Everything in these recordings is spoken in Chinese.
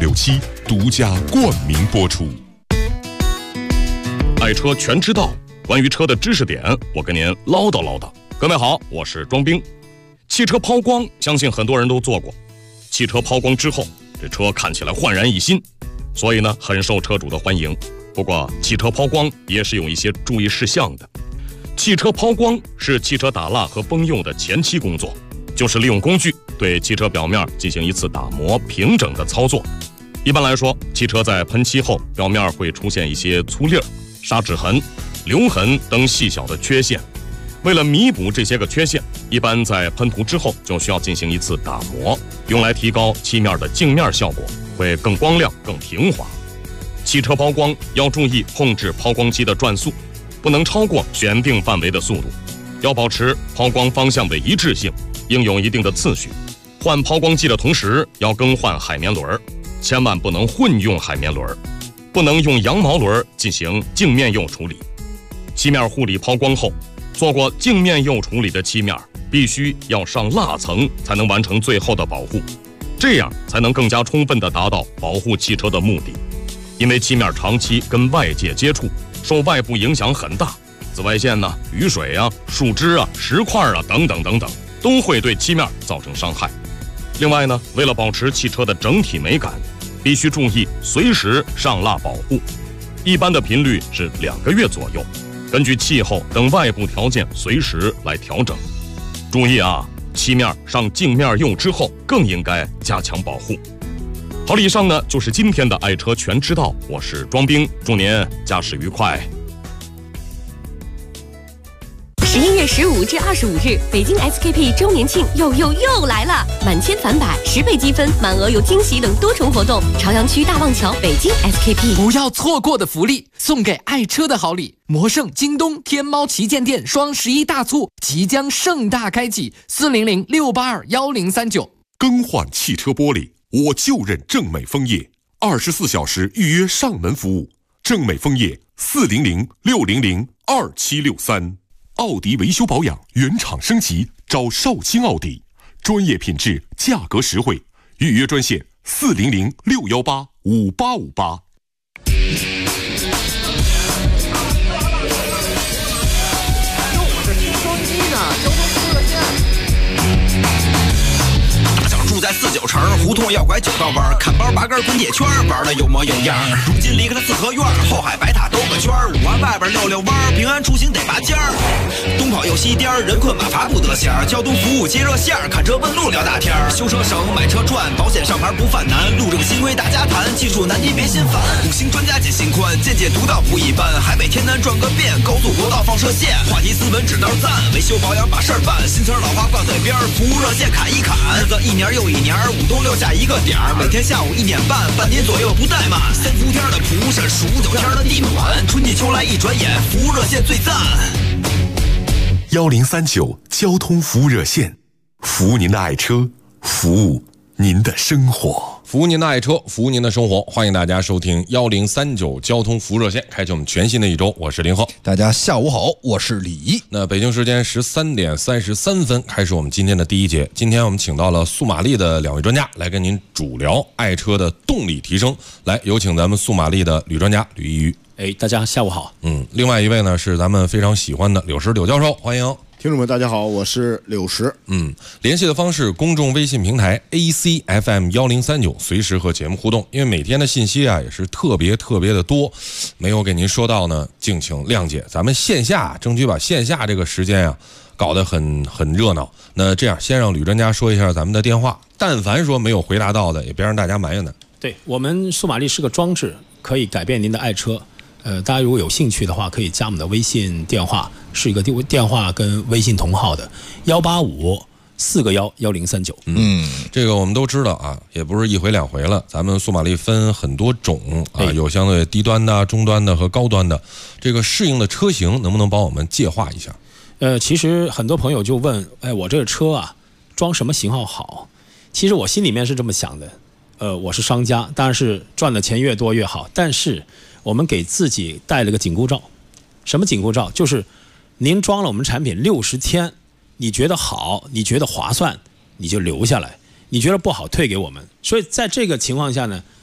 FM667独家冠名播出。 爱车全知道，关于车的知识点，我跟您唠叨唠叨。各位好，我是庄兵。汽车抛光，相信很多人都做过。汽车抛光之后，这车看起来焕然一新，所以呢，很受车主的欢迎。不过，汽车抛光也是有一些注意事项的。汽车抛光是汽车打蜡和崩釉的前期工作，就是利用工具对汽车表面进行一次打磨平整的操作。一般来说，汽车在喷漆后，表面会出现一些粗粒儿、砂纸痕、留痕等细小的缺陷。为了弥补这些个缺陷，一般在喷涂之后就需要进行一次打磨，用来提高漆面的镜面效果，会更光亮、更平滑。汽车抛光要注意控制抛光机的转速，不能超过选定范围的速度，要保持抛光方向的一致性，应有一定的次序。换抛光机的同时要更换海绵轮，千万不能混用海绵轮，不能用羊毛轮进行镜面釉处理。漆面护理抛光后，做过镜面釉处理的漆面必须要上蜡层，才能完成最后的保护，这样才能更加充分地达到保护汽车的目的。因为漆面长期跟外界接触，受外部影响很大，紫外线呢、雨水啊、树枝啊、石块啊等等等等，都会对漆面造成伤害。另外呢，为了保持汽车的整体美感，必须注意随时上蜡保护，一般的频率是2个月左右，根据气候等外部条件随时来调整。注意啊，漆面上镜面釉之后更应该加强保护。好了，以上呢就是今天的爱车全知道，我是庄兵，祝您驾驶愉快。 11月15至25日，北京 SKP 周年庆又来了！满千返百，10倍积分，满额有惊喜等多重活动。朝阳区大望桥北京 SKP， 不要错过的福利，送给爱车的好礼！魔圣、京东、天猫旗舰店双11大促即将盛大开启，400-682-1039。 更换汽车玻璃，我就认正美枫叶，24小时预约上门服务。正美枫叶400-600-2763。奥迪维修保养原厂升级，找少卿奥迪，专业品质，价格实惠。预约专线400-618-5858。 住在49城，胡同要拐9道弯，看包8根滚铁圈，玩的有模有样。如今离开了四合院，后海白塔兜个圈，5环外边溜弯，平安出行得拔尖儿。东跑又西颠，人困马乏不得闲。交通服务接热线，看车问路聊大天。修车省，买车赚，保险上牌不犯难。路这个新规大家谈，技术难题别心烦。5星专家解心宽，见解独到不一般。海北天南转个遍，高速国道放射线。话题斯文指道赞，维修保养把事儿办。新词老话挂嘴边，服务热线侃一侃。日子一年又一年，5东6下一个点儿，每天下午1点半，半年左右不怠慢。3伏天的蒲扇，数9天的地暖，春季秋来一转眼，服务热线最赞。 1039交通服务热线，服务您的爱车，服务您的生活， 服务您的爱车，服务您的生活。欢迎大家收听1039交通服务热线，开启我们全新的一周。我是林鹤， 大家下午好，我是李毅。 那北京时间13点33分开始我们今天的第一节。今天我们请到了速马力的2位专家来跟您主聊爱车的动力提升。来，有请咱们速马力的吕专家吕一瑜。 大家下午好。 另外一位呢是咱们非常喜欢的柳石柳教授，欢迎。 听众们大家好，我是柳石。 联系的方式公众微信平台 ACFM1039，随时和节目互动。因为每天的信息啊也是特别的多，没有给您说到呢，敬请谅解。咱们线下争取把线下这个时间啊搞得很热闹。那这样，先让吕专家说一下咱们的电话，但凡说没有回答到的，也别让大家埋怨的。 对，我们速马力是个装置，可以改变您的爱车。大家如果有兴趣的话，可以加我们的微信电话，是一个电话跟微信同号的185-4个1-1039。 这个我们都知道啊，也不是一回两回了。咱们速马力分很多种啊，有相对低端的、中端的和高端的。这个适应的车型能不能帮我们介绍一下？ 其实很多朋友就问，我这个车啊，装什么型号好？其实我心里面是这么想的，我是商家，当然是赚的钱越多越好，但是我们给自己带了个紧箍咒。什么紧箍咒？就是您装了我们产品60天，你觉得好，你觉得划算，你就留下来，你觉得不好退给我们。所以在这个情况下呢，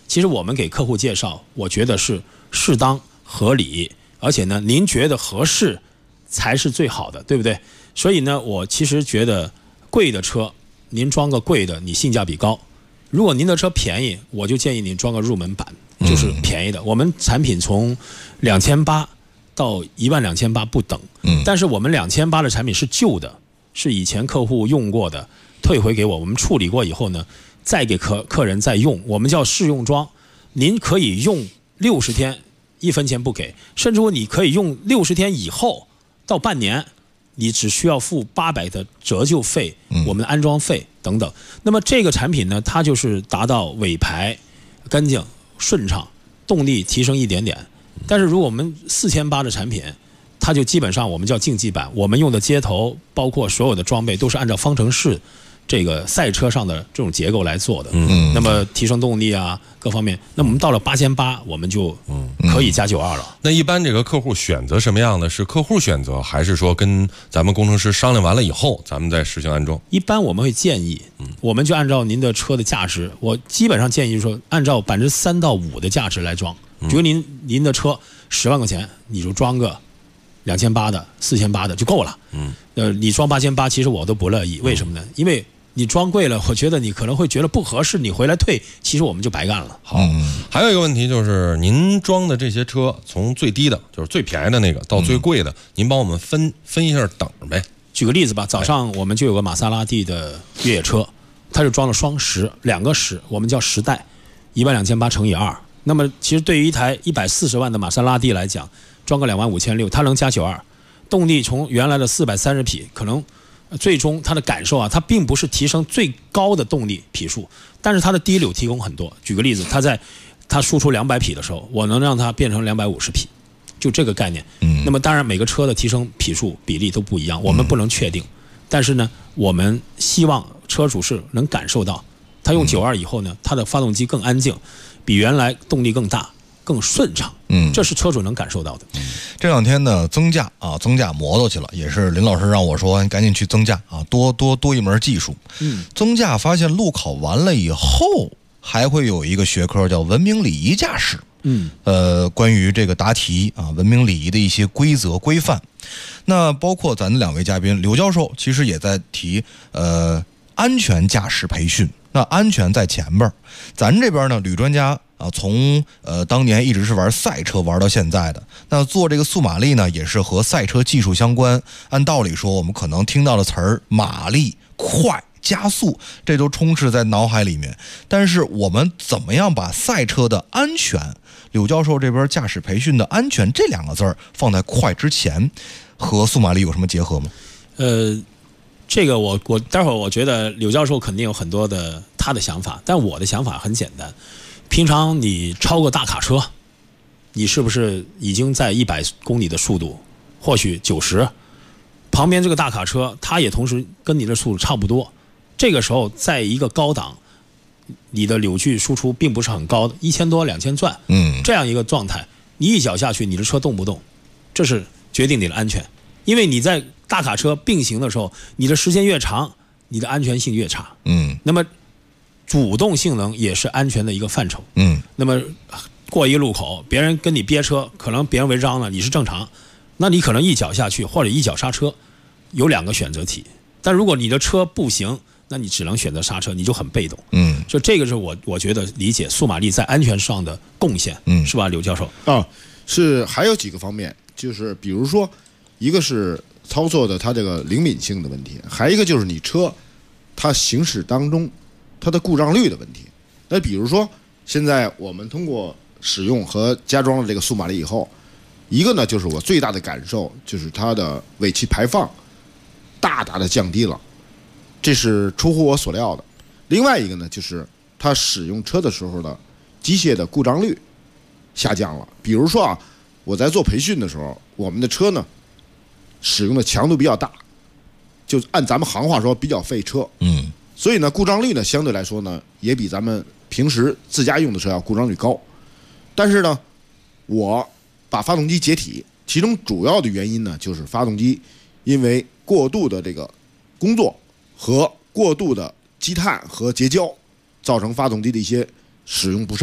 其实我们给客户介绍，我觉得是适当合理，而且呢，您觉得合适才是最好的，对不对？所以呢，我其实觉得贵的车，您装个贵的，你性价比高；如果您的车便宜，我就建议您装个入门版，就是便宜的。我们产品从2800到12800不等，但是我们2800的产品是旧的，是以前客户用过的，退回给我们处理过以后呢，再给客人再用，我们叫试用装。您可以用60天，1分钱不给，甚至乎你可以用60天以后到半年，你只需要付800的折旧费，我们的安装费等等。那么这个产品呢，它就是达到尾排干净顺畅，动力提升一点点。但是如果我们4800的产品，它就基本上我们叫竞技版，我们用的接头包括所有的装备都是按照方程式这个赛车上的这种结构来做的。那么提升动力啊各方面，那我们到了8800我们就可以加92了。 那一般这个客户选择什么样的？是客户选择，还是说跟咱们工程师商量完了以后咱们再实行安装？ 一般我们会建议，我们就按照您的车的价值，我基本上建议说按照3%到5%的价值来装。比如您的车10万块钱，你就装个2800的、4800的就够了。你装8800，其实我都不乐意。为什么呢？因为你装贵了，我觉得你可能会觉得不合适，你回来退，其实我们就白干了。 好，还有一个问题就是，您装的这些车，从最低的，就是最便宜的那个，到最贵的，您帮我们分一下等呗。 举个例子吧，早上我们就有个玛莎拉蒂的越野车，它是装了双10，两个10，我们叫10代，12800乘以2。那么其实对于一台140万的玛莎拉蒂来讲，装个25600，它能加92，动力从原来的430匹，可能最终它的感受啊，它并不是提升最高的动力匹数，但是它的低扭提供很多。举个例子，它输出200匹的时候，我能让它变成250匹，就这个概念。那么当然每个车的提升匹数比例都不一样，我们不能确定，但是呢，我们希望车主是能感受到，它用92以后呢，它的发动机更安静，比原来动力更大更顺畅，这是车主能感受到的。 这两天呢，增驾摩托去了，也是林老师让我说，你赶紧去增驾啊，多一门技术。增驾发现路考完了以后，还会有一个学科叫文明礼仪驾驶。关于这个答题啊，文明礼仪的一些规则规范。那包括咱的2位嘉宾，刘教授其实也在提安全驾驶培训。那安全在前边，咱这边呢，吕专家啊，从当年一直是玩赛车玩到现在的。那做这个速马力呢，也是和赛车技术相关。按道理说，我们可能听到的词儿，马力、快、加速，这都充斥在脑海里面。但是我们怎么样把赛车的安全，柳教授这边驾驶培训的安全这2个字儿放在快之前，和速马力有什么结合吗？ 这个我待会儿我觉得柳教授肯定有很多的他的想法，但我的想法很简单。平常你超个大卡车，你是不是已经在100公里的速度，或许90，旁边这个大卡车它也同时跟你的速度差不多，这个时候在一个高档，你的扭矩输出并不是很高的，1000多2000转，这样一个状态，你一脚下去，你的车动不动，这是决定你的安全。因为你在大卡车并行的时候，你的时间越长，你的安全性越差。那么主动性能也是安全的一个范畴。那么过一个路口，别人跟你憋车，可能别人违章了，你是正常，那你可能一脚下去或者一脚刹车，有2个选择题。但如果你的车不行，那你只能选择刹车，你就很被动。就这个是我觉得理解速马力在安全上的贡献，是吧，刘教授？ 是还有几个方面，就是比如说，一个是操作的它这个灵敏性的问题，还一个就是你车它行驶当中它的故障率的问题。那比如说，现在我们通过使用和加装了这个速马力以后，一个呢就是我最大的感受就是它的尾气排放大大的降低了，这是出乎我所料的。另外一个呢就是它使用车的时候的机械的故障率下降了。比如说啊，我在做培训的时候，我们的车呢使用的强度比较大，就按咱们行话说比较费车。所以呢故障率呢相对来说呢也比咱们平时自家用的车要故障率高。但是呢我把发动机解体，其中主要的原因呢就是发动机因为过度的这个工作和过度的积碳和结胶，造成发动机的一些使用不上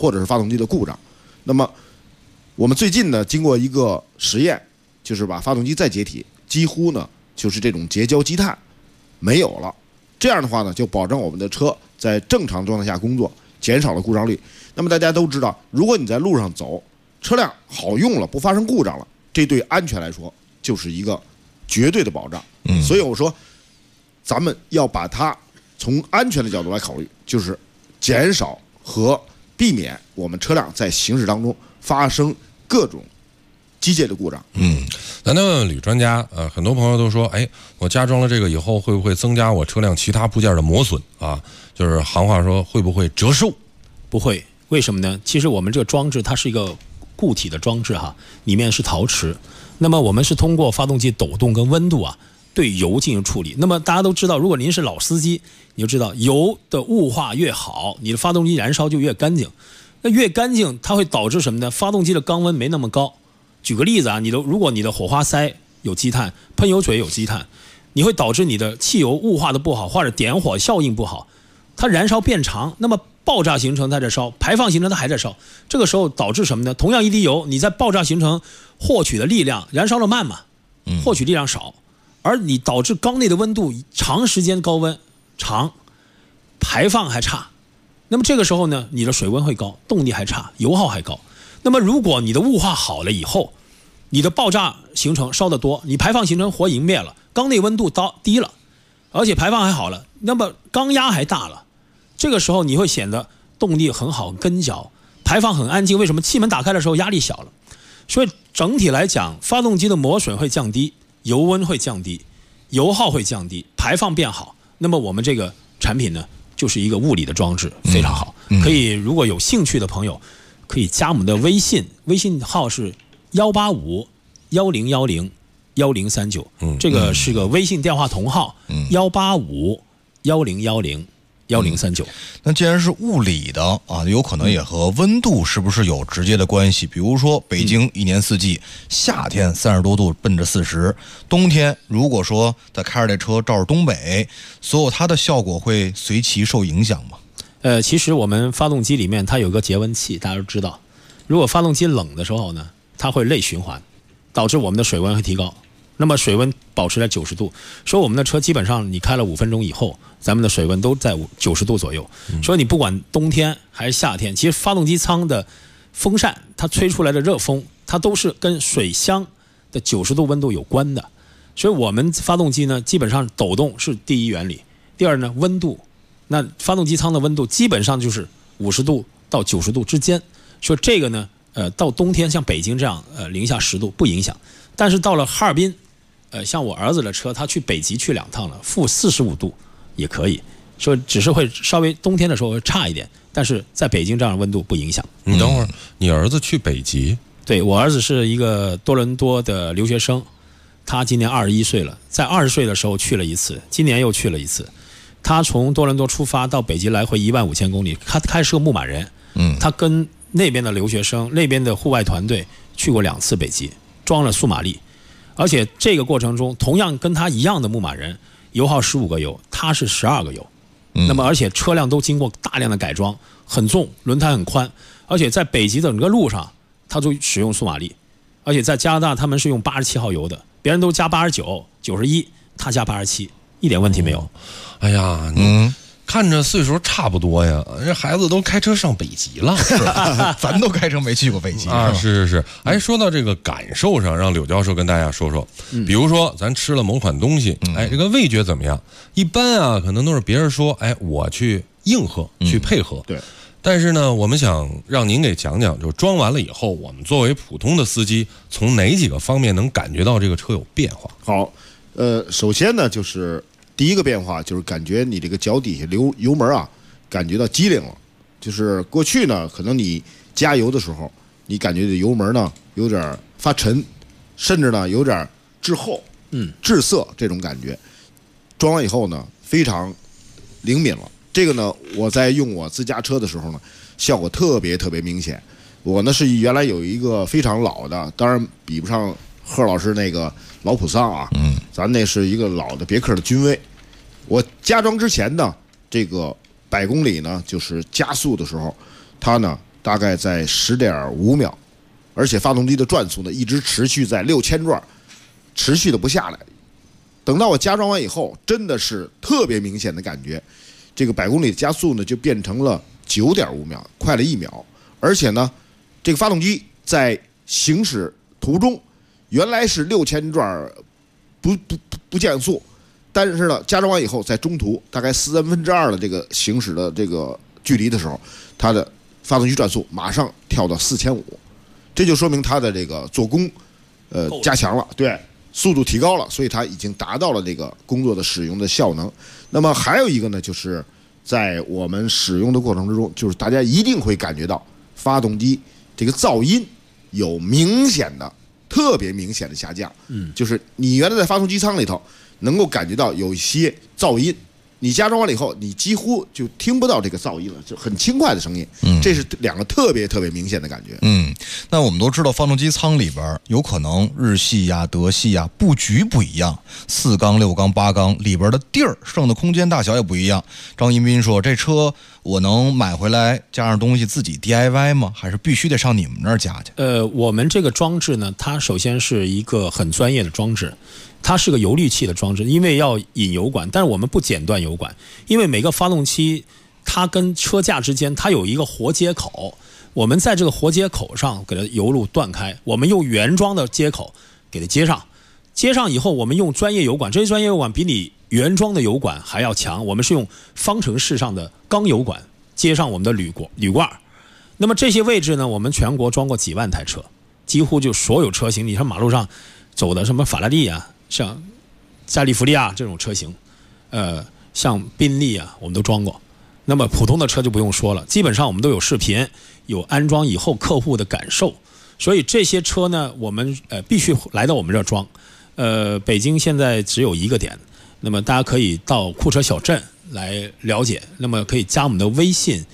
或者是发动机的故障。那么我们最近呢，经过一个实验，就是把发动机再解体，几乎呢就是这种结焦积碳没有了。这样的话呢，就保证我们的车在正常状态下工作，减少了故障率。那么大家都知道，如果你在路上走，车辆好用了，不发生故障了，这对安全来说就是一个绝对的保障。所以我说，咱们要把它从安全的角度来考虑，就是减少和避免我们车辆在行驶当中发生各种机械的故障。 咱再问问吕专家，很多朋友都说，哎，我加装了这个以后，会不会增加我车辆其他部件的磨损啊？就是行话说，会不会折寿？ 不会，为什么呢？其实我们这个装置它是一个固体的装置哈，里面是陶瓷。那么我们是通过发动机抖动跟温度啊，对油进行处理。那么大家都知道，如果您是老司机，你就知道油的雾化越好，你的发动机燃烧就越干净。那越干净，它会导致什么呢？发动机的缸温没那么高。举个例子啊，如果你的火花塞有积碳，喷油嘴有积碳，你会导致你的汽油雾化的不好，或者点火效应不好，它燃烧变长，那么爆炸形成它在烧，排放形成它还在烧，这个时候导致什么呢？同样一滴油，你在爆炸形成获取的力量，燃烧的慢嘛，获取力量少，而你导致缸内的温度长时间高温长，排放还差，那么这个时候呢，你的水温会高，动力还差，油耗还高。那么如果你的雾化好了以后，你的爆炸形成烧得多，你排放形成火迎灭了，缸内温度低了，而且排放还好了，那么缸压还大了，这个时候你会显得动力很好，跟脚，排放很安静。为什么？气门打开的时候压力小了。所以整体来讲，发动机的磨损会降低，油温会降低，油耗会降低，排放变好。那么我们这个产品呢，就是一个物理的装置，非常好。可以，如果有兴趣的朋友，可以加我们的微信，微信号是18510101039，这个是个微信电话同号，18510101039。 那既然是物理的啊，有可能也和温度是不是有直接的关系？比如说北京一年四季，夏天30多度奔着40，冬天如果说再开着这车照着东北，所有它的效果会随其受影响吗？ 其实我们发动机里面它有个节温器，大家都知道，如果发动机冷的时候呢，它会内循环，导致我们的水温会提高。那么水温保持在90度，所以我们的车基本上你开了5分钟以后，咱们的水温都在90度左右。所以你不管冬天还是夏天，其实发动机舱的风扇它吹出来的热风，它都是跟水箱的90度温度有关的。所以我们发动机呢，基本上抖动是第一原理，第二呢，温度。那发动机舱的温度基本上就是50度到90度之间，所以这个呢，到冬天像北京这样，零下10度不影响。但是到了哈尔滨，像我儿子的车，他去北极去2趟了，负45度也可以，所以只是会稍微冬天的时候会差一点，但是在北京这样的温度不影响。 你等会儿，你儿子去北极？ 对，我儿子是一个多伦多的留学生，他今年21岁了，在20岁的时候去了一次，今年又去了一次。他从多伦多出发到北极来回15000公里，他开是个牧马人，他跟那边的留学生、那边的户外团队去过2次北极，装了速马力，而且这个过程中，同样跟他一样的牧马人，油耗15个油，他是12个油，那么而且车辆都经过大量的改装，很重，轮胎很宽，而且在北极的整个路上，他都使用速马力，而且在加拿大他们是用87号油的，别人都加89、91，他加87。一点问题没有。 哎呀，你看着岁数差不多呀，这孩子都开车上北极了， 咱都开车没去过北极啊！是。哎，说到这个感受上，让柳教授跟大家说说，比如说咱吃了某款东西，哎，这个味觉怎么样？一般啊，可能都是别人说，哎，我去应和，去配合。 对。 但是呢，我们想让您给讲讲，就装完了以后，我们作为普通的司机，从哪几个方面能感觉到这个车有变化？ 好，首先呢，就是第一个变化就是感觉你这个脚底下油门啊，感觉到机灵了。就是过去呢，可能你加油的时候，你感觉这油门呢有点发沉，甚至呢有点滞后、滞涩这种感觉。装完以后呢，非常灵敏了。这个呢，我在用我自家车的时候呢，效果特别明显。我呢是原来有一个非常老的，当然比不上贺老师那个老普桑啊，咱那是一个老的别克的君威。我加装之前呢，这个100公里呢，就是加速的时候，它呢大概在10.5秒，而且发动机的转速呢一直持续在6000转，持续的不下来。等到我加装完以后，真的是特别明显的感觉，这个100公里的加速呢就变成了9.5秒，快了1秒。而且呢，这个发动机在行驶途中，原来是6000转不降速，但是呢，加装完以后，在中途大概2/3的这个行驶的这个距离的时候，它的发动机转速马上跳到4500，这就说明它的这个做工加强了，对，速度提高了，所以它已经达到了这个工作的使用的效能。那么还有一个呢，就是在我们使用的过程之中，就是大家一定会感觉到发动机这个噪音有特别明显的下降。就是你原来在发动机舱里头能够感觉到有一些噪音，你加装完了以后，你几乎就听不到这个噪音了，就很轻快的声音。这是2个特别明显的感觉。 那我们都知道发动机舱里边有可能日系呀、德系呀布局不一样，4缸、6缸、8缸里边的地儿剩的空间大小也不一样。张一斌说，这车我能买回来加上东西自己 DIY 吗？还是必须得上你们那儿加去？ 我们这个装置呢，它首先是一个很专业的装置，它是个油滤器的装置，因为要引油管，但是我们不剪断油管，因为每个发动机它跟车架之间它有一个活接口，我们在这个活接口上给它油路断开，我们用原装的接口给它接上，接上以后我们用专业油管，这些专业油管比你原装的油管还要强，我们是用方程式上的钢油管接上我们的铝罐。那么这些位置呢，我们全国装过几万台车，几乎就所有车型，你看马路上走的什么法拉利啊，像加利福利亚这种车型，像宾利啊，我们都装过。那么普通的车就不用说了，基本上我们都有视频，有安装以后客户的感受，所以这些车呢，我们必须来到我们这儿装。北京现在只有一个点，那么大家可以到库车小镇来了解，那么可以加我们的微信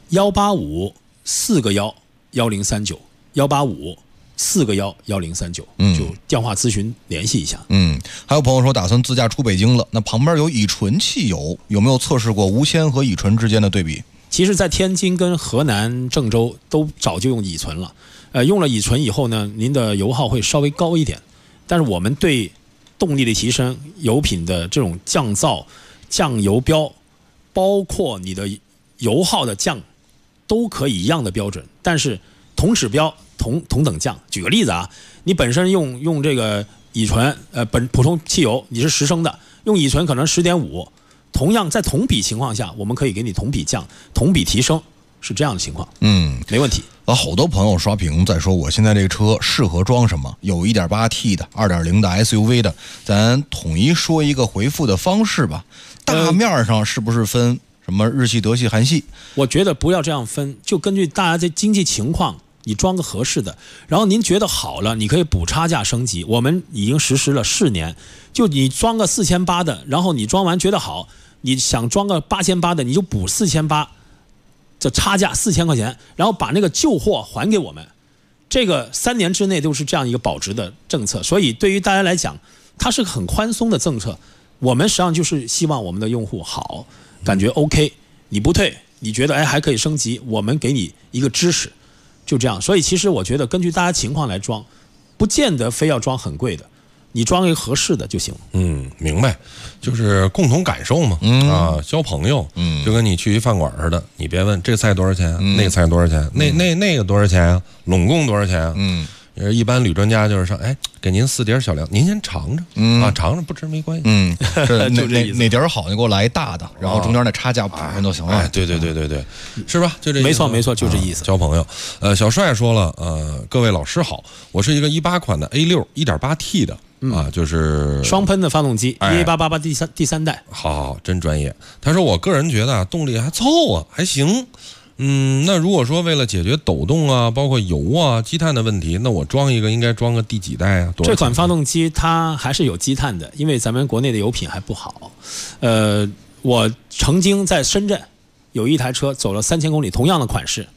185-4个1-1039，185-4个1-1039，就电话咨询联系一下。 还有朋友说打算自驾出北京了，那旁边有乙醇汽油，有没有测试过无铅和乙醇之间的对比？ 其实在天津跟河南郑州都早就用乙醇了，用了乙醇以后呢，您的油耗会稍微高一点，但是我们对动力的提升、油品的这种降噪、降油标，包括你的油耗的降，都可以一样的标准，但是同指标同等降。举个例子啊，你本身用这个乙醇，普通汽油你是10升的，用乙醇可能10.5，同样在同比情况下，我们可以给你同比降、同比提升，是这样的情况。没问题。 好多朋友刷屏在说，我现在这个车适合装什么？有 1.8T 的、2.0的 SUV 的，咱统一说一个回复的方式吧。大面上是不是分什么日系、德系、韩系？ 我觉得不要这样分，就根据大家的经济情况，你装个合适的。然后您觉得好了，你可以补差价升级。我们已经实施了4年，就你装个4800的，然后你装完觉得好，你想装个8800的，你就补4800。这差价4000块钱，然后把那个旧货还给我们，这个3年之内都是这样一个保值的政策，所以对于大家来讲，它是个很宽松的政策。我们实际上就是希望我们的用户好，感觉 OK， 你不退，你觉得还可以升级，我们给你一个支持，就这样。所以其实我觉得根据大家情况来装，不见得非要装很贵的。你装一个合适的就行。 明白，就是共同感受嘛。交朋友，就跟你去一饭馆似的，你别问这菜多少钱，那个菜多少钱，那个多少钱啊，拢共多少钱啊？一般吕专家就是说，给您4碟小梁，您先尝尝尝尝不吃没关系。 哪碟好，你给我来一大的，然后中间那差价补上就行了。 对，是吧？就这意思。 没错，就这意思。 交朋友。小帅说了，各位老师好，我是一个18款的 A6 1.8T 的。就是双喷的发动机，EA888第三代。 好，真专业。他说我个人觉得动力还凑合，还行。那如果说为了解决抖动啊，包括油啊、积碳的问题，那我装一个应该装个第几代啊？ 这款发动机它还是有积碳的，因为咱们国内的油品还不好。我曾经在深圳有一台车走了3000公里，同样的款式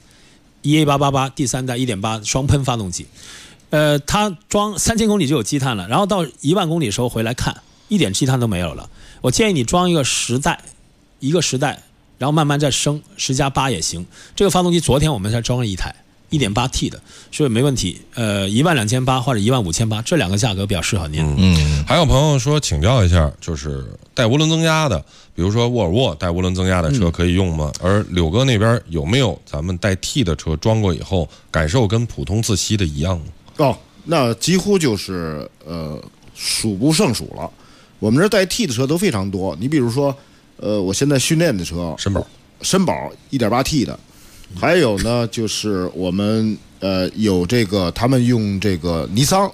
，EA888第三代1.8双喷发动机。它装3000公里就有积碳了，然后到1万公里的时候回来看，一点积碳都没有了。我建议你装一个时代然后慢慢再升10+8也行。这个发动机昨天我们才装了一台1.8T 的，所以没问题。12800或者15800，这两个价格比较适合您。 还有朋友说请教一下，就是带涡轮增压的，比如说沃尔沃带涡轮增压的车可以用吗？而柳哥那边有没有咱们带 T 的车装过以后感受跟普通自吸的一样呢？ 哦，那几乎就是数不胜数了。我们这带 T 的车都非常多。你比如说，我现在训练的车， 绅宝 1.8T 的，还有呢就是我们有这个他们用这个尼桑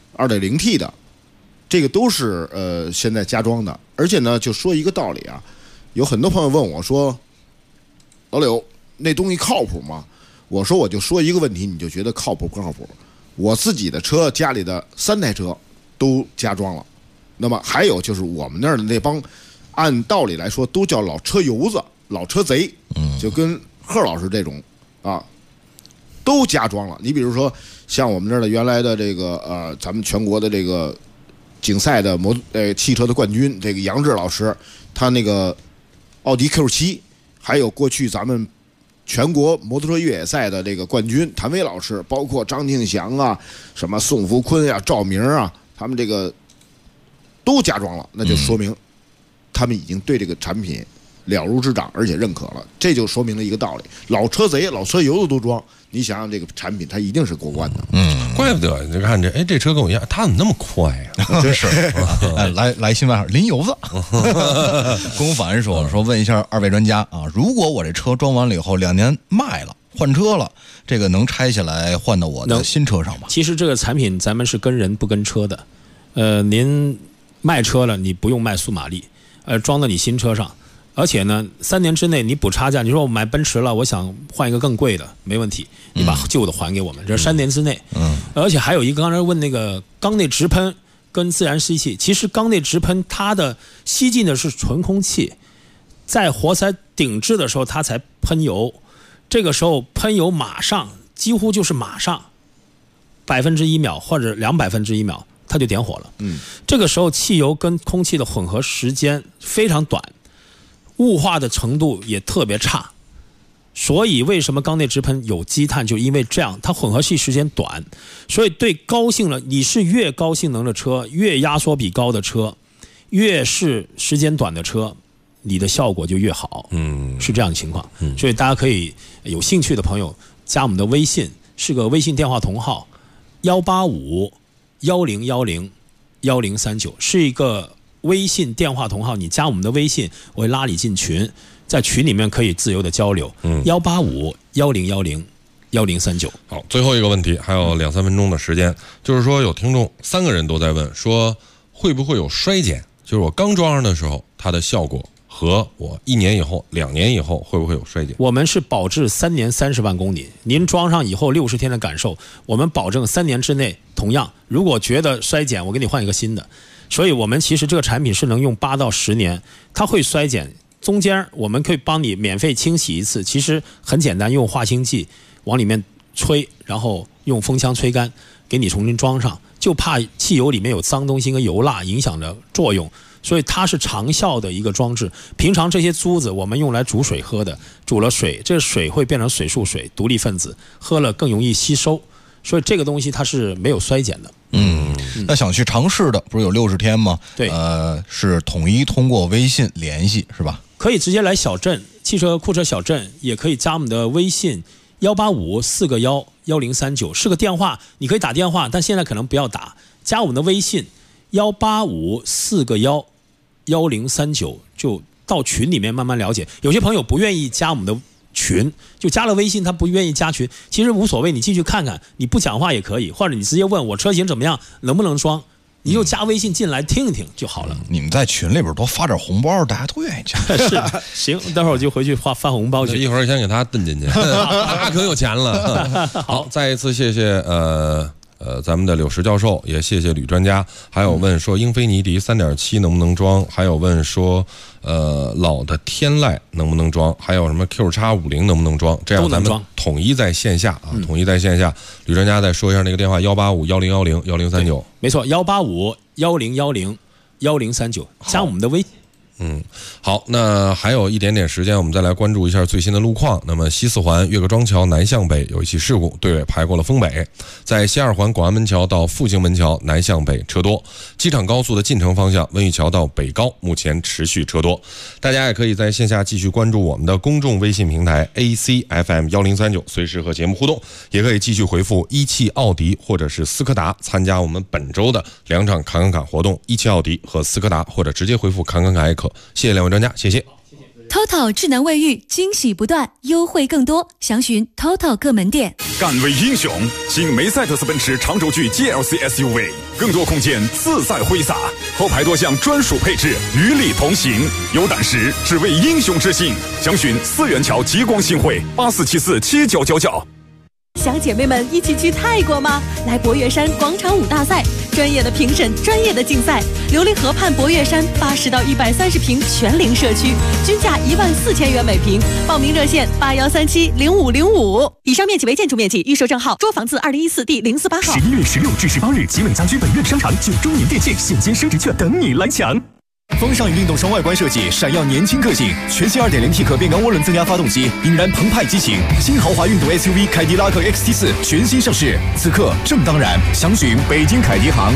2.0T 的，这个都是现在加装的。而且呢，就说一个道理啊，有很多朋友问我说，老柳那东西靠谱吗？我说我就说一个问题，你就觉得靠谱不靠谱？我自己的车家里的3台车都加装了，那么还有就是我们那儿的那帮，按道理来说都叫老车油子、老车贼，就跟贺老师这种啊，都加装了。你比如说像我们那儿的原来的这个咱们全国的这个竞赛的汽车的冠军，这个杨志老师，他那个奥迪 Q7，还有过去咱们全国摩托车越野赛的这个冠军谭威老师，包括张庆祥啊、什么宋福坤啊、赵明啊，他们这个都加装了，那就说明他们已经对这个产品了如指掌，而且认可了。这就说明了一个道理：老车贼、老车油子都装，你想想这个产品，它一定是过关的。 怪不得你看这车跟我一样，它怎么那么快呀？ 真是。来新外号淋油子。龚凡说问一下二位专家啊，如果我这车装完了以后2年卖了换车了，这个能拆下来换到我的新车上吗？ 其实这个产品咱们是跟人不跟车的。您卖车了，你不用卖速马力，装到你新车上。而且呢，3年之内你补差价，你说我买奔驰了，我想换一个更贵的，没问题，你把旧的还给我们，这是3年之内。而且还有一个，刚才问那个缸内直喷跟自然吸气，其实缸内直喷它的吸进的是纯空气，在活塞顶置的时候它才喷油，这个时候喷油马上几乎就是马上1%秒或者200%秒它就点火了。这个时候汽油跟空气的混合时间非常短，雾化的程度也特别差，所以为什么缸内直喷有积碳，就因为这样，它混合气时间短，所以对高性能，你是越高性能的车，越压缩比高的车，越是时间短的车，你的效果就越好。是这样的情况。所以大家可以有兴趣的朋友加我们的微信，是个微信电话同号185-1010-1039，是一个微信电话同号，你加我们的微信，我会拉你进群，在群里面可以自由的交流。185-1010-1039。 好，最后一个问题，还有2-3分钟的时间，就是说有听众3个人都在问，说会不会有衰减？就是我刚装上的时候，它的效果和我1年以后、2年以后会不会有衰减？ 我们是保质3年30万公里，您装上以后60天的感受，我们保证3年之内同样。如果觉得衰减，我给你换一个新的。所以我们其实这个产品是能用8到10年，它会衰减，中间我们可以帮你免费清洗一次，其实很简单，用化清剂往里面吹，然后用风枪吹干，给你重新装上，就怕汽油里面有脏东西跟油蜡影响的作用，所以它是长效的一个装置。平常这些珠子我们用来煮水喝的，煮了水，这个水会变成水素水，独立分子，喝了更容易吸收，所以这个东西它是没有衰减的。 那想去尝试的不是有60天吗？ 对， 是统一通过微信联系是吧？ 可以直接来小镇汽车库车小镇，也可以加我们的微信185-4个1-1039，是个电话，你可以打电话，但现在可能不要打，加我们的微信185-4个1-1039，就到群里面慢慢了解。有些朋友不愿意加我们的群，就加了微信他不愿意加群，其实无所谓，你进去看看，你不讲话也可以，或者你直接问我车型怎么样，能不能装，你就加微信进来听一听就好了。 你们在群里边多发点红包，大家都愿意加。 是，行，待会儿我就回去发红包去。 一会儿先给他蹬进去，他可有钱了。好，再一次谢谢咱们的柳石教授，也谢谢吕专家。还有问说英菲尼迪3.7能不能装，还有问说老的天籁能不能装，还有什么 QX50能不能装，这样咱们统一在线下啊，统一在线下。吕专家再说一下那个电话185-1010-1039。 没错，185-1010-1039，加我们的微信好，那还有一点点时间，我们再来关注一下最新的路况。那么西四环岳各庄桥南向北有一起事故，队尾排过了丰北，在西二环广安门桥到复兴门桥南向北车多，机场高速的进城方向温榆桥到北高目前持续车多。大家也可以在线下继续关注我们的公众微信平台 ACFM1039，随时和节目互动，也可以继续回复一汽奥迪或者是斯柯达参加我们本周的2场侃侃侃活动，一汽奥迪和斯柯达，或者直接回复侃侃侃也可。谢谢两位专家，谢谢。 TOTO 智能卫浴，惊喜不断，优惠更多，详询 TOTO 各门店。 敢为英雄，新梅赛德斯奔驰长轴距 GLC SUV， 更多空间自在挥洒，后排多项专属配置与你同行。有胆识，只为英雄之心。详询4元桥极光新会84747999。 小姐妹们一起去泰国吗？来博岳山广场舞大赛，专业的评审，专业的竞赛，琉璃河畔博岳山80到130平全龄社区，均价14000元每平。报名热线81370505。以上面积为建筑面积，预售证号捉房字2014第048号。 11月16至18日，集美家居本院商场9周年店庆现金升值券等你来抢。风尚运动双外观设计，闪耀年轻个性。全新 2.0T 可变缸涡轮增压发动机，引燃澎湃激情。新豪华运动 SUV 凯迪拉克 XT4 全新上市，此刻正当然。详询北京凯迪行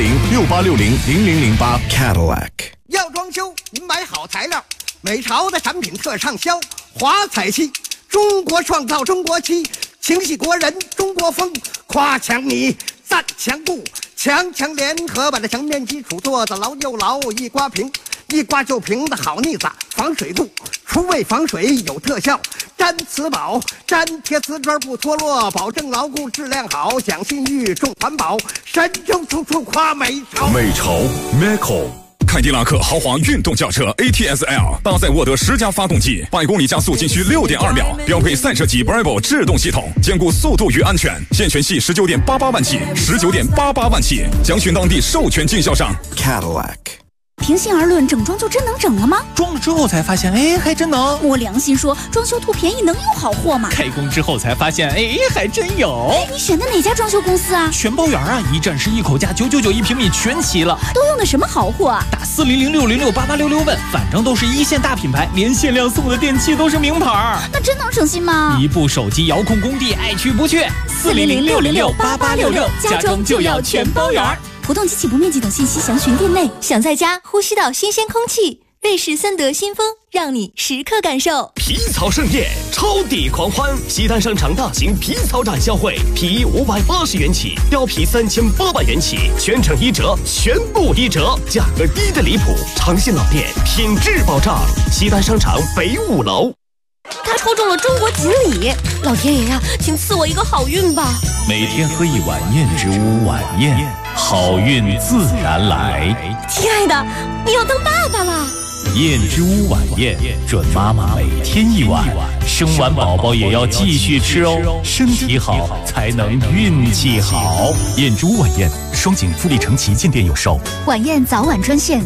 01068600008 Cadillac。 要装修，您买好材料，美潮的产品特畅销。华彩漆，中国创造中国漆，情系国人中国风。夸墙泥，赞墙布。强联合把这墙面基础做得牢又牢，一刮平，一刮就平的好腻子，防水度，除味防水有特效，粘瓷宝，粘贴瓷砖不脱落，保证牢固质量好，讲信誉重环保，神州处处夸美潮。 美潮 Meco。凯迪拉克豪华运动轿车 ATS-L 搭载沃德10加发动机，100公里加速仅需6.2秒，标配赛车级 Bravo 制动系统，兼顾速度与安全。现权系19.88万起，19.88万起，详询当地授权经销商 Cadillac。 平心而论，整装就真能整了吗？ 装了之后才发现，哎，还真能。 摸良心说，装修图便宜能有好货吗？ 开工之后才发现，哎，还真有。 你选的哪家装修公司啊？ 全包圆啊，一站式一口价999一平米全齐了。 都用的什么好货啊？ 打40060688866问，反正都是一线大品牌，连限量送的电器都是名牌。 那真能省心吗？ 一部手机遥控工地，爱去不去。40060688866，家装就要全包圆。 活动及起步面积等信息详询店内。想在家呼吸到新鲜空气，瑞士森德新风让你时刻感受。 皮草盛宴，超抵狂欢！西单商场大型皮草展销会，皮衣580元起，貂皮3800元起，全程1折，全部1折，价格低的离谱。诚信老店，品质保障。西单商场北5楼。 他抽中了中国锦鲤，老天爷呀，请赐我一个好运吧！ 每天喝一碗燕之屋晚宴，好运自然来。 亲爱的，你要当爸爸了。 燕之屋晚宴，准妈妈每天1碗，生完宝宝也要继续吃哦，身体好才能运气好。燕之屋晚宴，双井富力城旗舰店有售。 晚宴早晚专线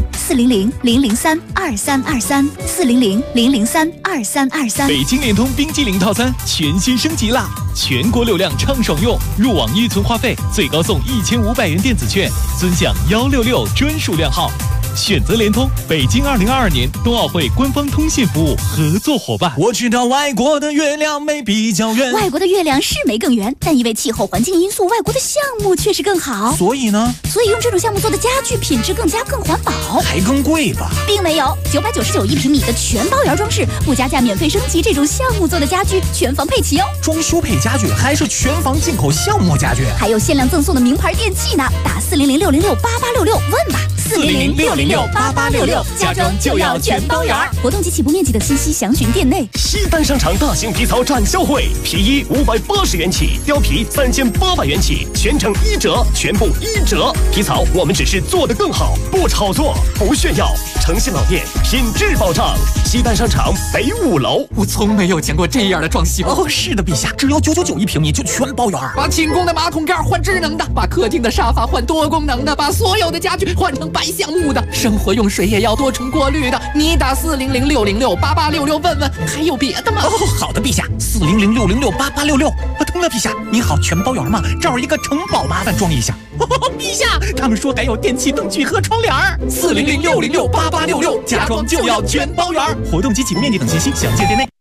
400-003-2323，400-003-2323。 北京联通冰激凌套餐全新升级啦！全国流量畅爽用，入网预存话费最高送1500元电子券，尊享166专属量号。选择联通，北京2022年冬奥会官方通信服务合作伙伴。 我知道外国的月亮没比较圆， 外国的月亮是没更圆，但因为气候环境因素，外国的项目确实更好。 所以呢？ 所以用这种项目做的家具品质更环保， 还更贵吧？ 并没有，999一平米的全包圆装饰，不加价免费升级这种项目做的家具，全房配齐哦。 装修配家具还是全房进口项目家具， 还有限量赠送的名牌电器呢。打400-606-8866问吧。400-606-8866，家装就要全包圆。活动及起步面积等信息详询店内。 西单商场大型皮草展销会，皮衣580元起，貂皮3800元起，全程1折，全部1折。皮草我们只是做得更好，不炒作，不炫耀。诚信老店，品质保障。西单商场北5楼。 我从没有见过这样的装修。 哦，是的，陛下，只要999一平米就全包圆。 把寝宫的马桶盖换智能的，把客厅的沙发换多功能的，把所有的家具换成白橡木的，生活用水也要多重过滤的。你打400-606-8866问问，还有别的吗？ 哦，好的，陛下，400-606-8866。对了，陛下，您好，全包圆吗？这儿一个城堡，麻烦装一下。 陛下，他们说得有电器灯具和窗帘儿。 400-606-8866，家装就要全包圆。 活动及启动面积等信息详见店内。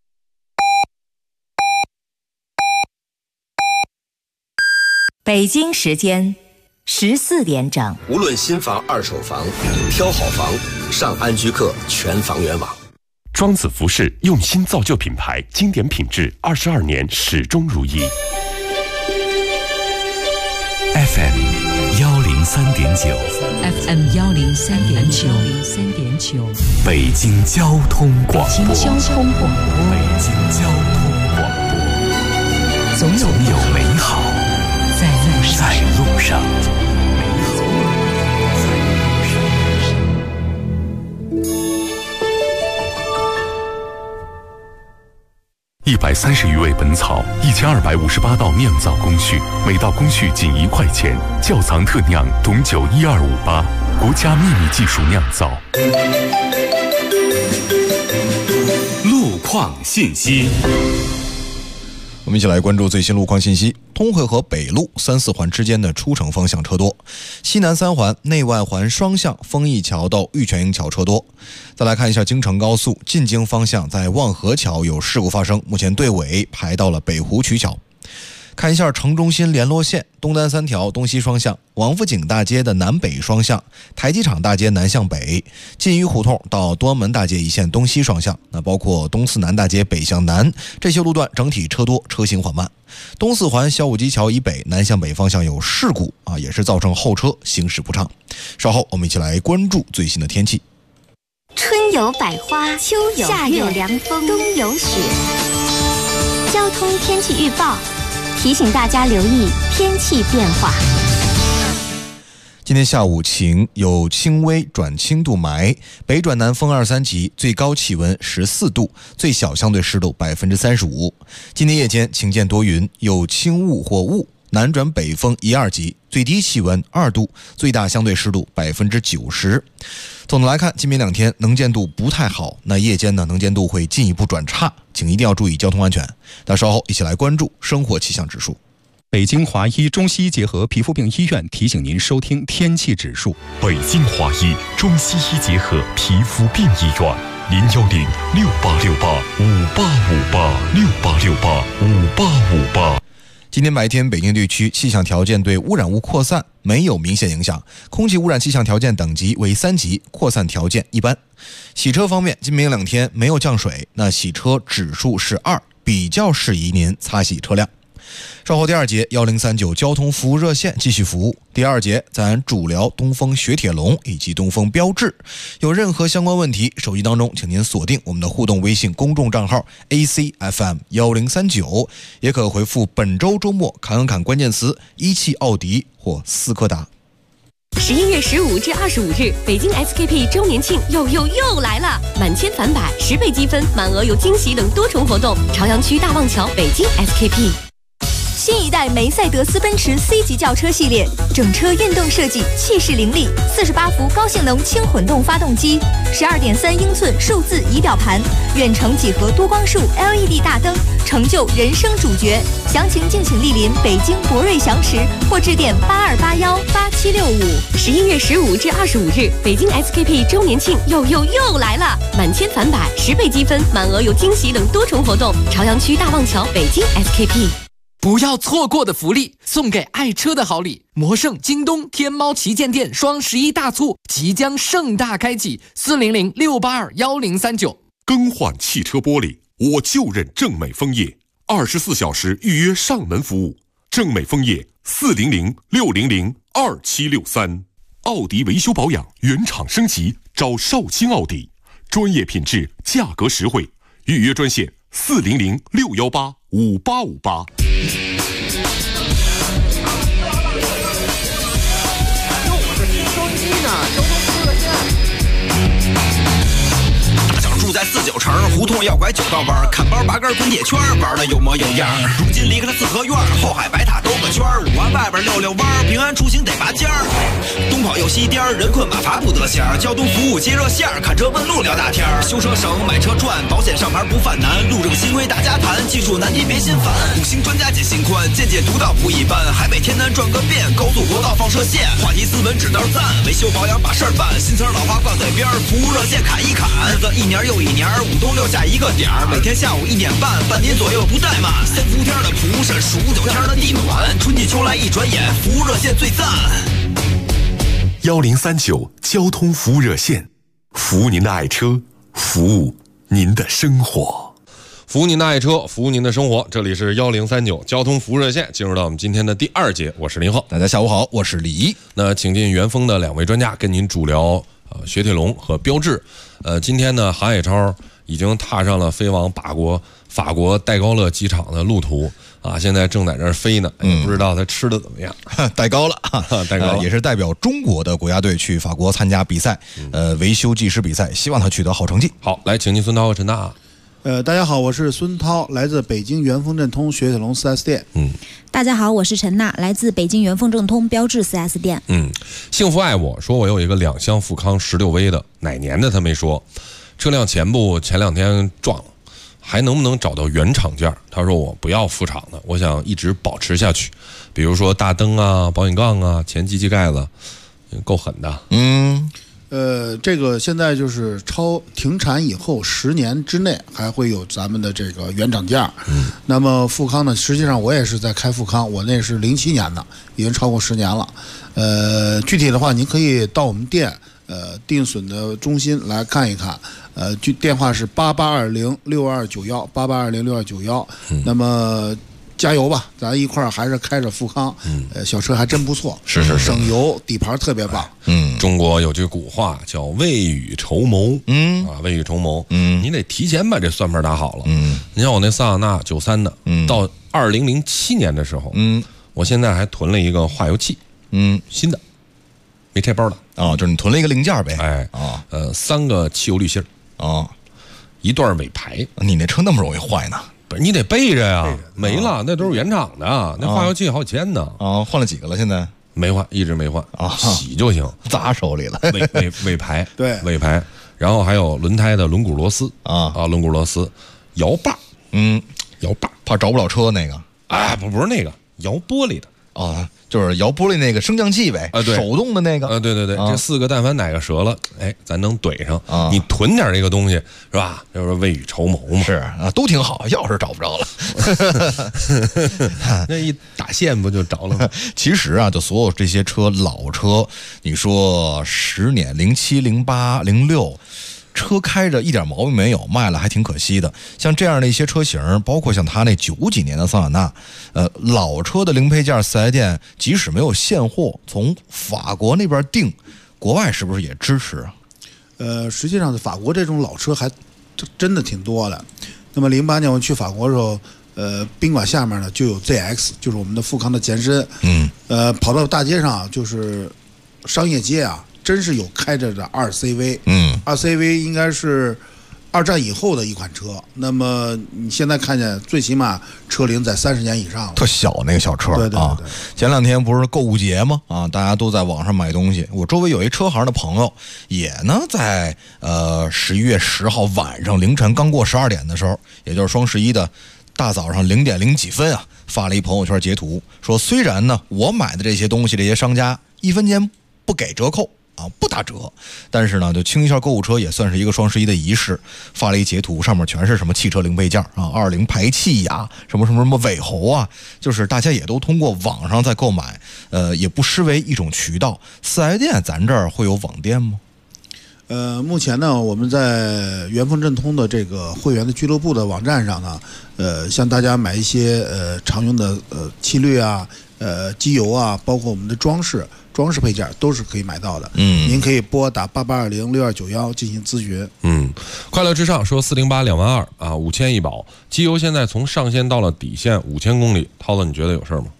北京时间14点整。 无论新房、二手房，挑好房，上安居客全房源网。 庄子服饰用心造就品牌，经典品质，22年始终如一。 FM 103.9 FM 103.9 北京交通广播。 北京交通广播。 北京交通广播。总有美好在路上。130余味本草，1258道酿造工序，每道工序仅1块钱。窖藏特酿董酒12588，国家秘密技术酿造。 路况信息。 我们一起来关注最新路况信息。通惠河北路3、4环之间的出城方向车多，西南3环内外环双向丰益桥到玉泉营桥车多。再来看一下京承高速进京方向，在望河桥有事故发生，目前队尾排到了北湖渠桥。看一下城中心联络线东单3条东西双向，王府井大街的南北双向，台机场大街南向北，金鱼胡同到东安门大街一线东西双向，那包括东四南大街北向南，这些路段整体车多，车行缓慢。东四环小武基桥以北南向北方向有事故也是造成后车行驶不畅。稍后我们一起来关注最新的天气。 春有百花，秋有夏有凉风，冬有雪。交通天气预报提醒大家留意天气变化。 今天下午晴，有轻微转轻度霾，北转南风2、3级，最高气温14度，最小相对湿度35%。今天夜间晴间多云，有轻雾或雾，南转北风1、2级，最低气温2度，最大相对湿度90%。总的来看，今明2天能见度不太好，那夜间呢能见度会进一步转差，请一定要注意交通安全。那稍后一起来关注生活气象指数。 北京华医中西医结合皮肤病医院提醒您收听天气指数。 北京华医中西医结合皮肤病医院，010-6868-5858，6868-5858。 今天白天，北京地区气象条件对污染物扩散没有明显影响，空气污染气象条件等级为3级，扩散条件一般。洗车方面，今明2天没有降水，那洗车指数是2，比较适宜您擦洗车辆。稍后第2节1039交通服务热线继续服务。第2节咱主聊东风雪铁龙以及东风标致。有任何相关问题，手机当中请您锁定我们的互动微信公众账号 ACFM1039，也可回复本周周末侃关键词一汽奥迪或斯柯达。 11月15至25日，北京 SKP 周年庆又来了！满千返百，10倍积分，满额有惊喜等多重活动。朝阳区大望桥北京 SKP。 新一代梅赛德斯奔驰 C 级轿车系列，整车运动设计，气势凌厉，48伏高性能轻混动发动机，12.3英寸数字仪表盘，远程几何多光束 LED 大灯，成就人生主角。详情敬请莅临北京博瑞祥驰或致电82818765。 11月15至25日，北京 SKP 周年庆又来了！满千返百，10倍积分，满额有惊喜等多重活动。朝阳区大望桥北京 SKP。 不要错过的福利，送给爱车的好礼！魔圣、京东、天猫旗舰店双11大促即将盛大开启，400-682-1039。 更换汽车玻璃，我就认正美枫叶，24小时预约上门服务。正美枫叶400-600-2763。奥迪维修保养原厂升级，找绍兴奥迪，专业品质，价格实惠，预约专线400-618-5858。 想住在49城，胡同要拐9道弯，看包拔根滚铁圈，玩的有模有样。如今离开了四合院，后海白塔兜个圈， 圈，5环外边溜溜弯，平安出行得拔尖儿。东跑又西颠儿，人困马乏不得闲儿。交通服务接热线儿，看车问路聊大天儿。修车省，买车赚，保险上牌不犯难。路政新规大家谈，技术难题别心烦。5星专家解心宽，见解独到不一般。海北天南转个遍，高速国道放射线。话题斯文指道赞，维修保养把事儿办。新词老话挂嘴边，服务热线砍一砍。日子一年又一年，5冬6夏一个点儿。每天下午1点半，半年左右不怠慢。3伏天的蒲扇，数9天的地暖，春季秋来一转眼，服务热线最赞。 1039交通服务热线，服务您的爱车，服务您的生活。 服务您的爱车，服务您的生活。这里是1039交通服务热线，进入到我们今天的第2节，我是林浩。 大家下午好，我是李毅。 那请进元丰的2位专家跟您主聊雪铁龙和标致。今天呢，韩海超已经踏上了飞往法国戴高乐机场的路途啊，现在正在这儿飞呢，不知道他吃的怎么样。 戴高了，戴高了，也是代表中国的国家队去法国参加比赛，维修技师比赛，希望他取得好成绩。 好，来，请进孙涛和陈大。 大家好，我是孙涛，来自北京元丰正通雪铁龙 4S 店。 大家好，我是陈娜，来自北京元丰正通标致 4S 店。 幸福爱我说我有一个2厢富康16V 的，哪年的他没说，车辆前部前2天撞了，还能不能找到原厂件？他说我不要副厂的，我想一直保持下去，比如说大灯啊、保险杠啊、前机器盖子，够狠的。 这个现在就是停产以后10年之内还会有咱们的这个原厂件。那么富康呢，实际上我也是在开富康，我那是07年的，已经超过10年了。具体的话，您可以到我们店定损的中心来看一看。电话是88206291，88206291。那么加油吧，咱一块儿还是开着富康，小车还真不错， 是省油，底盘特别棒。 中国有句古话叫未雨绸缪，未雨绸缪，你得提前把这算盘打好了。你像我那桑塔纳93的，到2007年的时候，我现在还囤了一个化油器，新的，没拆包的就是你囤了一个零件呗。 3个汽油滤芯一段尾排。 你那车那么容易坏呢？ 不是，你得备着呀，没了，那都是原厂的，那化油器好几千呢。 换了几个了？现在没换，一直没换洗就行， 砸手里了。 尾排， 对， 尾排，然后还有轮胎的轮毂螺丝轮毂螺丝，摇把，摇把， 怕着不了车那个。 不是那个摇玻璃的就是摇玻璃那个升降器呗， 对， 手动的那个。 对，这4个但凡哪个折了，咱能怼上。你囤点这个东西是吧？就是未雨绸缪嘛。 是都挺好，钥匙找不着了， 那一打线不就着了吗？ 其实就所有这些车老车，你说10年07、08、06。车开着一点毛病没有，卖了还挺可惜的。像这样的一些车型，包括像他那90几年的桑塔纳，老车的零配件4S店即使没有现货，从法国那边订，国外是不是也支持？ 实际上法国这种老车还真的挺多的。那么08年我去法国的时候，宾馆下面呢就有 ZX， 就是我们的富康的前身。跑到大街上就是商业街真是有开着的2CV，2CV 应该是2战以后的一款车。那么你现在看见，最起码车龄在30年以上了， 特小那个小车。对。前2天不是购物节吗？大家都在网上买东西。我周围有一车行的朋友，也呢在11月10号晚上凌晨刚过12点的时候，也就是双11的大早上0点0几分发了一朋友圈截图，说虽然呢我买的这些东西，这些商家1分钱不给折扣。不打折，但是呢，就清一下购物车也算是一个双11的仪式。发了一截图，上面全是什么汽车零配件20排气呀，什么尾喉就是大家也都通过网上在购买，也不失为一种渠道。4S店咱这儿会有网店吗？ 目前呢，我们在元丰正通的这个会员的俱乐部的网站上呢，向大家买一些常用的气滤机油包括我们的装饰配件都是可以买到的。您可以拨打88206291进行咨询。 快乐至上说408 220005000一保，机油现在从上限到了底线5000公里，涛子你觉得有事吗？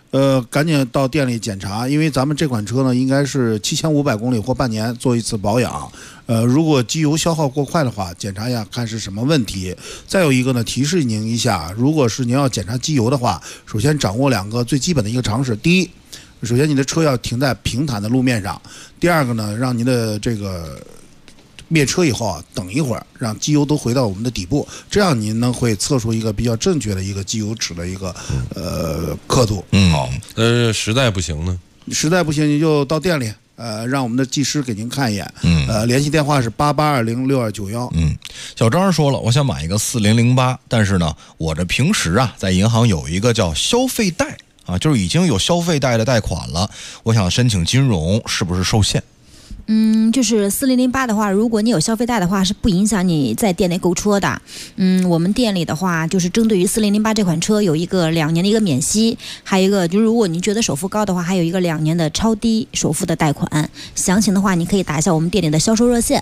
赶紧到店里检查，因为咱们这款车呢，应该是7500公里或半年做一次保养。如果机油消耗过快的话，检查一下看是什么问题。再有一个呢，提示您一下，如果是您要检查机油的话，首先掌握2个最基本的一个常识。第一，首先你的车要停在平坦的路面上；第二个呢，让您的这个灭车以后啊，等一会儿，让机油都回到我们的底部，这样您呢会测出一个比较正确的一个机油尺的一个刻度。 好，实在不行呢？ 实在不行，你就到店里，让我们的技师给您看一眼。联系电话是88206291。 小张说了，我想买一个4008，但是呢，我这平时啊，在银行有一个叫消费贷啊，就是已经有消费贷的贷款了，我想申请金融，是不是受限？ 就是4008的话，如果你有消费贷的话，是不影响你在店内购车的。我们店里的话，就是针对于4008这款车有一个2年的一个免息，还有一个就是如果您觉得首付高的话，还有一个2年的超低首付的贷款。详情的话，你可以打一下我们店里的销售热线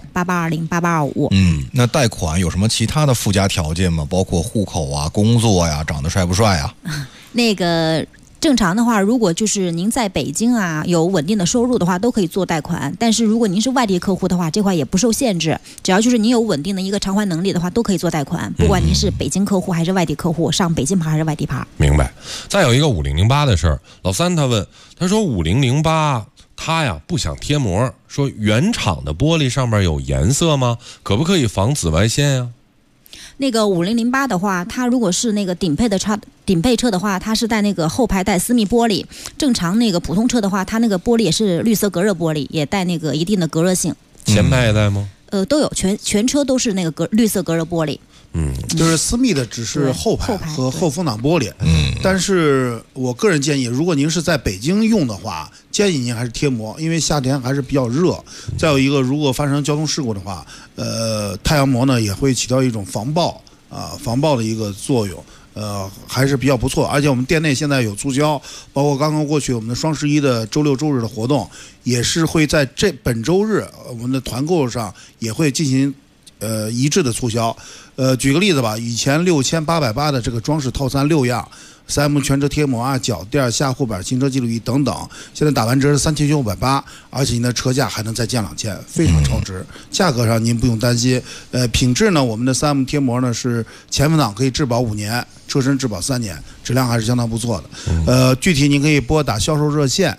88208825。 那贷款有什么其他的附加条件吗？包括户口啊、工作呀、长得帅不帅啊？ 那个。正常的话，如果就是您在北京啊有稳定的收入的话，都可以做贷款。但是如果您是外地客户的话，这块也不受限制，只要就是您有稳定的一个偿还能力的话，都可以做贷款。不管您是北京客户还是外地客户，上北京牌还是外地牌。 明白。再有一个5008的事儿，老三他问，他说5008他呀不想贴膜，说原厂的玻璃上面有颜色吗？可不可以防紫外线呀？ 那个5008的话，它如果是那个顶配车的话，它是带那个后排带私密玻璃。正常那个普通车的话，它那个玻璃也是绿色隔热玻璃，也带那个一定的隔热性。 前排也带吗？ 都有，全车都是那个绿色隔热玻璃。 就是私密的只是后排和后风挡玻璃。但是我个人建议，如果您是在北京用的话，建议您还是贴膜，因为夏天还是比较热。再有一个，如果发生交通事故的话，太阳膜呢也会起到一种防爆的一个作用。还是比较不错，而且我们店内现在有促销，包括刚刚过去我们的双11的周6周日的活动，也是会在本周日我们的团购上也会进行一致的促销。举个例子吧，以前6880的这个装饰套餐6样，3M 全车贴膜啊、脚垫、下护板、行车记录仪等等，现在打完折是3980，而且您的车价还能再降2000，非常超值。价格上您不用担心。品质呢，我们的3M 贴膜呢是前风挡可以质保5年，车身质保3年，质量还是相当不错的。具体您可以拨打销售热线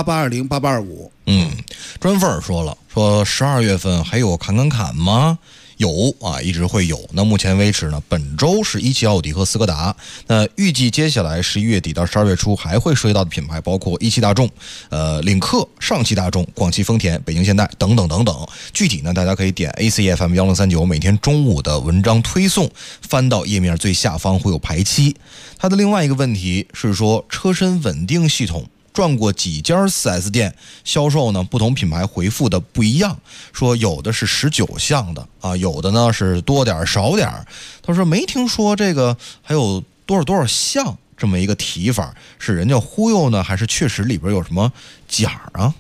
88208825。 专凤说了，说12月份还有侃吗？有啊，一直会有。那目前为止呢，本周是17奥迪和斯柯达。那预计接下来11月底到12月初还会涉及到的品牌包括17大众、领克、上汽大众、广汽丰田、北京现代等等等等。具体呢，大家可以点 ACFM 1039每天中午的文章推送，翻到页面最下方会有排期。它的另外一个问题是说，车身稳定系统。转过几家 4S 店，销售呢不同品牌回复的不一样，说有的是19项的啊，有的呢是多点少点。他说没听说这个还有多少项这么一个提法，是人家忽悠呢，还是确实里边有什么假啊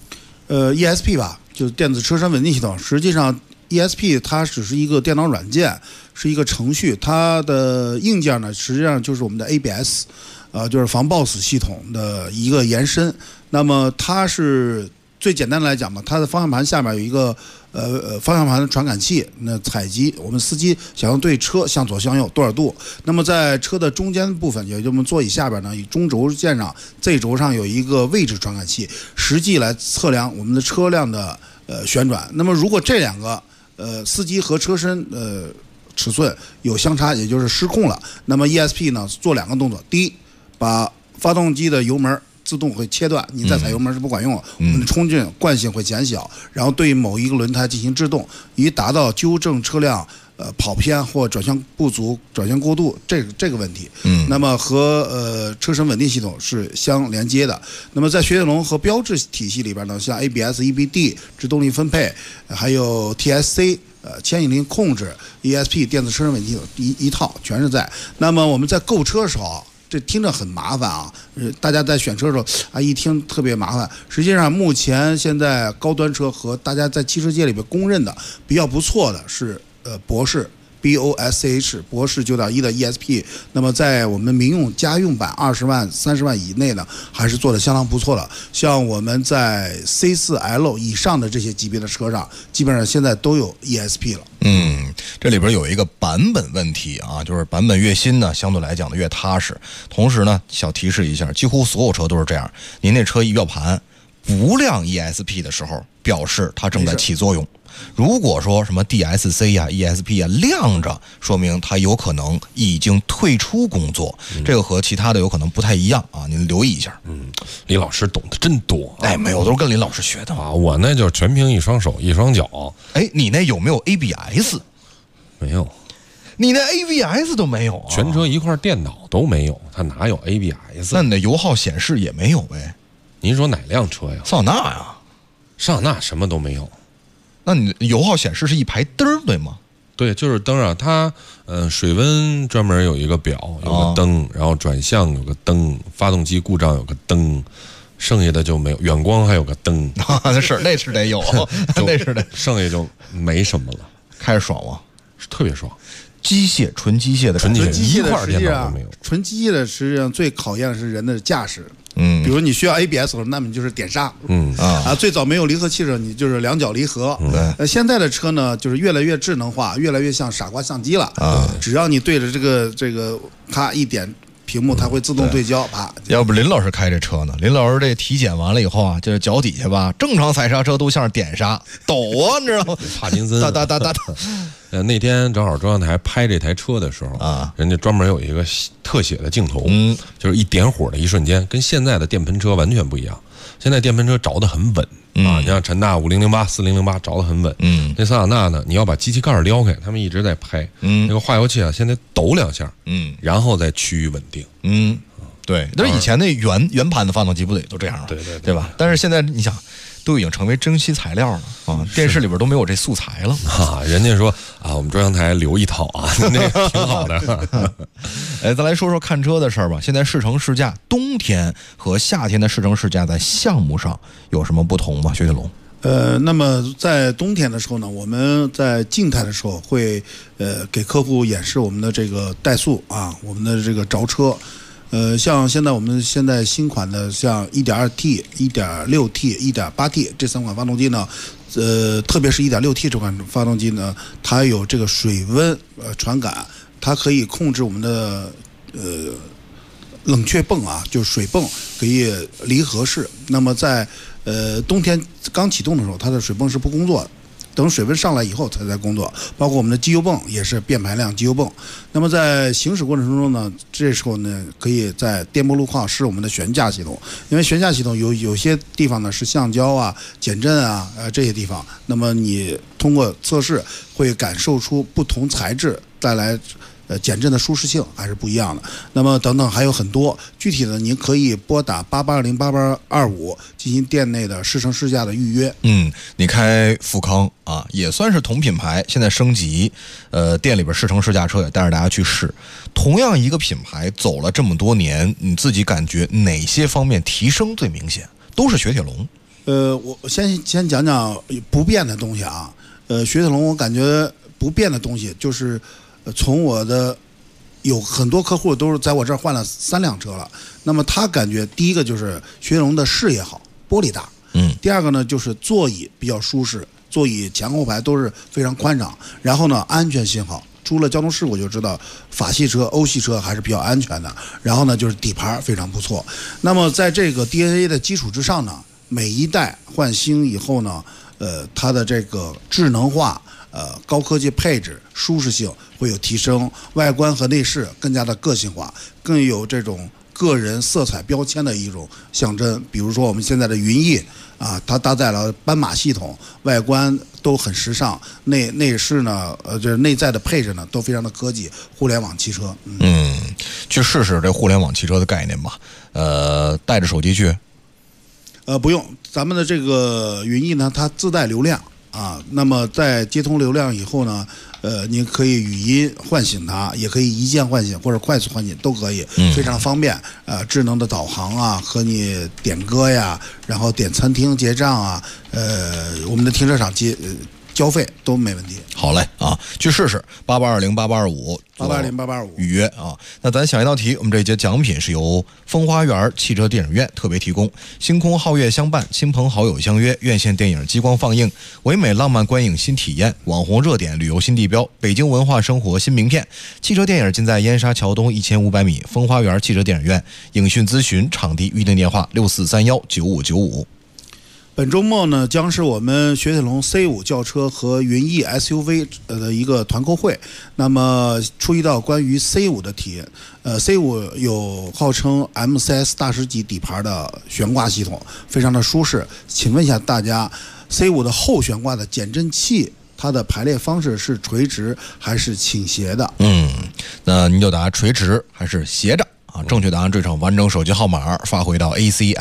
？ESP 吧，就是电子车身稳定系统。实际上 ESP 它只是一个电脑软件，是一个程序，它的硬件呢实际上就是我们的 ABS。就是防抱死系统的一个延伸。那么它是最简单的来讲嘛，它的方向盘下面有一个方向盘的传感器，那采集我们司机想要对车向左向右多少度。那么在车的中间部分，也就是我们座椅下边呢，以中轴线上 Z 轴上有一个位置传感器，实际来测量我们的车辆的旋转。那么如果这2个司机和车身尺寸有相差，也就是失控了，那么 ESP 呢做2个动作，第一，把发动机的油门自动会切断，你再踩油门是不管用的，我们的冲劲惯性会减小，然后对某一个轮胎进行制动，以达到纠正车辆跑偏或转向不足、转向过度这个问题。那么和车身稳定系统是相连接的。那么在雪铁龙和标致体系里边呢，像 ABS、EBD 制动力分配，还有 TSC。牵引力控制 ESP 电子车身稳定系统一套全是在。那么我们在购车的时候，这听着很麻烦啊，大家在选车的时候啊，一听特别麻烦。实际上，目前现在高端车和大家在汽车界里边公认的比较不错的是博士 BOSH 博士9.1的 ESP， 那么在我们民用家用版20万、30万以内呢，还是做的相当不错了。像我们在 C4L 以上的这些级别的车上，基本上现在都有 ESP 了。 这里边有一个版本问题啊，就是版本越新呢，相对来讲的越踏实。同时呢，小提示一下，几乎所有车都是这样，您那车仪表盘不亮 ESP 的时候，表示它正在起作用。如果说什么 DSC 呀、ESP 呀亮着，说明它有可能已经退出工作，这个和其他的有可能不太一样啊，您留意一下。 李老师懂得真多， 哎，没有，都是跟林老师学的啊。我那就是全凭一双手一双脚。 哎，你那有没有 ABS？ 没有。 你那 ABS 都没有啊？ 全车一块电脑都没有，它哪有 ABS？ 那你的油耗显示也没有呗？ 您说哪辆车呀？ 桑塔纳呀？ 桑塔纳什么都没有。 那你油耗显示是一排灯儿，对吗？ 对，就是灯啊。它水温专门有一个表，有个灯，然后转向有个灯，发动机故障有个灯，剩下的就没有。远光还有个灯， 那是得有，那是得， 剩下就没什么了。 开着爽吗？ 特别爽。 机械纯机械的， 纯一块电脑都没有。 纯机械的实际上最考验的是人的驾驶。比如你需要 ABS 的时候，那么你就是点刹。最早没有离合器的时候，你就是两脚离合。现在的车呢，就是越来越智能化，越来越像傻瓜相机了。只要你对着这个咔一点屏幕，它会自动对焦。啪！ 要不林老师开这车呢？林老师这体检完了以后啊，就是脚底下吧，正常踩刹车都像是点刹，抖啊，你知道吗？ 帕金森。 哒。 那天正好中央台拍这台车的时候啊，人家专门有一个特写的镜头，就是一点火的一瞬间，跟现在的电盆车完全不一样。现在电盆车着得很稳啊，你像陈大5008、4008着得很稳。那桑塔纳呢，你要把机器盖撩开，他们一直在拍。那个化油器啊，现在抖2下，然后再趋于稳定。 对，但是以前那圆盘的发动机不得都这样吗？对吧？但是现在你想，都已经成为珍稀材料了啊！电视里边都没有这素材了啊！人家说啊，我们中央台留一套啊，那个挺好的。 哎，再来说说看车的事儿吧。现在试乘试驾，冬天和夏天的试乘试驾在项目上有什么不同吗？薛铁龙？ 那么在冬天的时候呢，我们在静态的时候会给客户演示我们的这个怠速啊，我们的这个着车。像现在我们现在新款的像 1.2T、1.6T、1.8T 这3款发动机呢，特别是 1.6T 这款发动机呢，它有这个水温传感，它可以控制我们的冷却泵啊，就是水泵可以离合式。那么在冬天刚启动的时候，它的水泵是不工作的。等水温上来以后才在工作，包括我们的机油泵也是变排量机油泵。那么在行驶过程中呢，这时候呢可以在颠簸路况试我们的悬架系统，因为悬架系统有些地方呢是橡胶啊、减震啊这些地方，那么你通过测试会感受出不同材质带来减震的舒适性还是不一样的。那么等等还有很多具体的，您可以拨打88208825进行店内的试乘试驾的预约。 你开富康啊，也算是同品牌，现在升级，店里边试乘试驾车也带着大家去试。同样一个品牌走了这么多年，你自己感觉哪些方面提升最明显？都是雪铁龙。 我先讲讲不变的东西啊。雪铁龙我感觉不变的东西就是从我的有很多客户都是在我这儿换了3辆车了，那么他感觉第一个就是雪铁龙的视野好，玻璃大，第二个呢就是座椅比较舒适，座椅前后排都是非常宽敞，然后呢安全性好，出了交通事故就知道法系车、欧系车还是比较安全的，然后呢就是底盘非常不错。那么在这个 DNA 的基础之上呢，每一代换新以后呢，它的这个智能化。高科技配置、舒适性会有提升，外观和内饰更加的个性化，更有这种个人色彩标签的一种象征。比如说我们现在的云翼啊，它搭载了斑马系统，外观都很时尚，内饰呢，就是内在的配置呢都非常的科技，互联网汽车。 去试试这互联网汽车的概念吧。带着手机去？ 不用，咱们的这个云翼呢，它自带流量。那么在接通流量以后呢，您可以语音唤醒它，也可以一键唤醒或者快速唤醒都可以，非常方便。智能的导航啊，和你点歌呀，然后点餐厅结账啊，我们的停车场交费都没问题。 好嘞啊，去试试88208825预约啊。那咱下一道题，我们这一节奖品是由风花园汽车电影院特别提供，星空皓月相伴，亲朋好友相约，院线电影激光放映，唯美浪漫观影新体验，网红热点旅游新地标，北京文化生活新名片。汽车电影尽在燕莎桥东1500米风花园汽车电影院，影讯咨询场地预订电话64319595。 本周末呢，将是我们雪铁龙 C5 轿车和云翼 SUV 的一个团购会。那么出一道关于 C5 的题，C5 有号称 MCS 大师级底盘的悬挂系统，非常的舒适。请问一下大家 ，C5 的后悬挂的减震器，它的排列方式是垂直还是倾斜的？ 那您就答垂直还是斜着？正确答案，这场完整手机号码发回到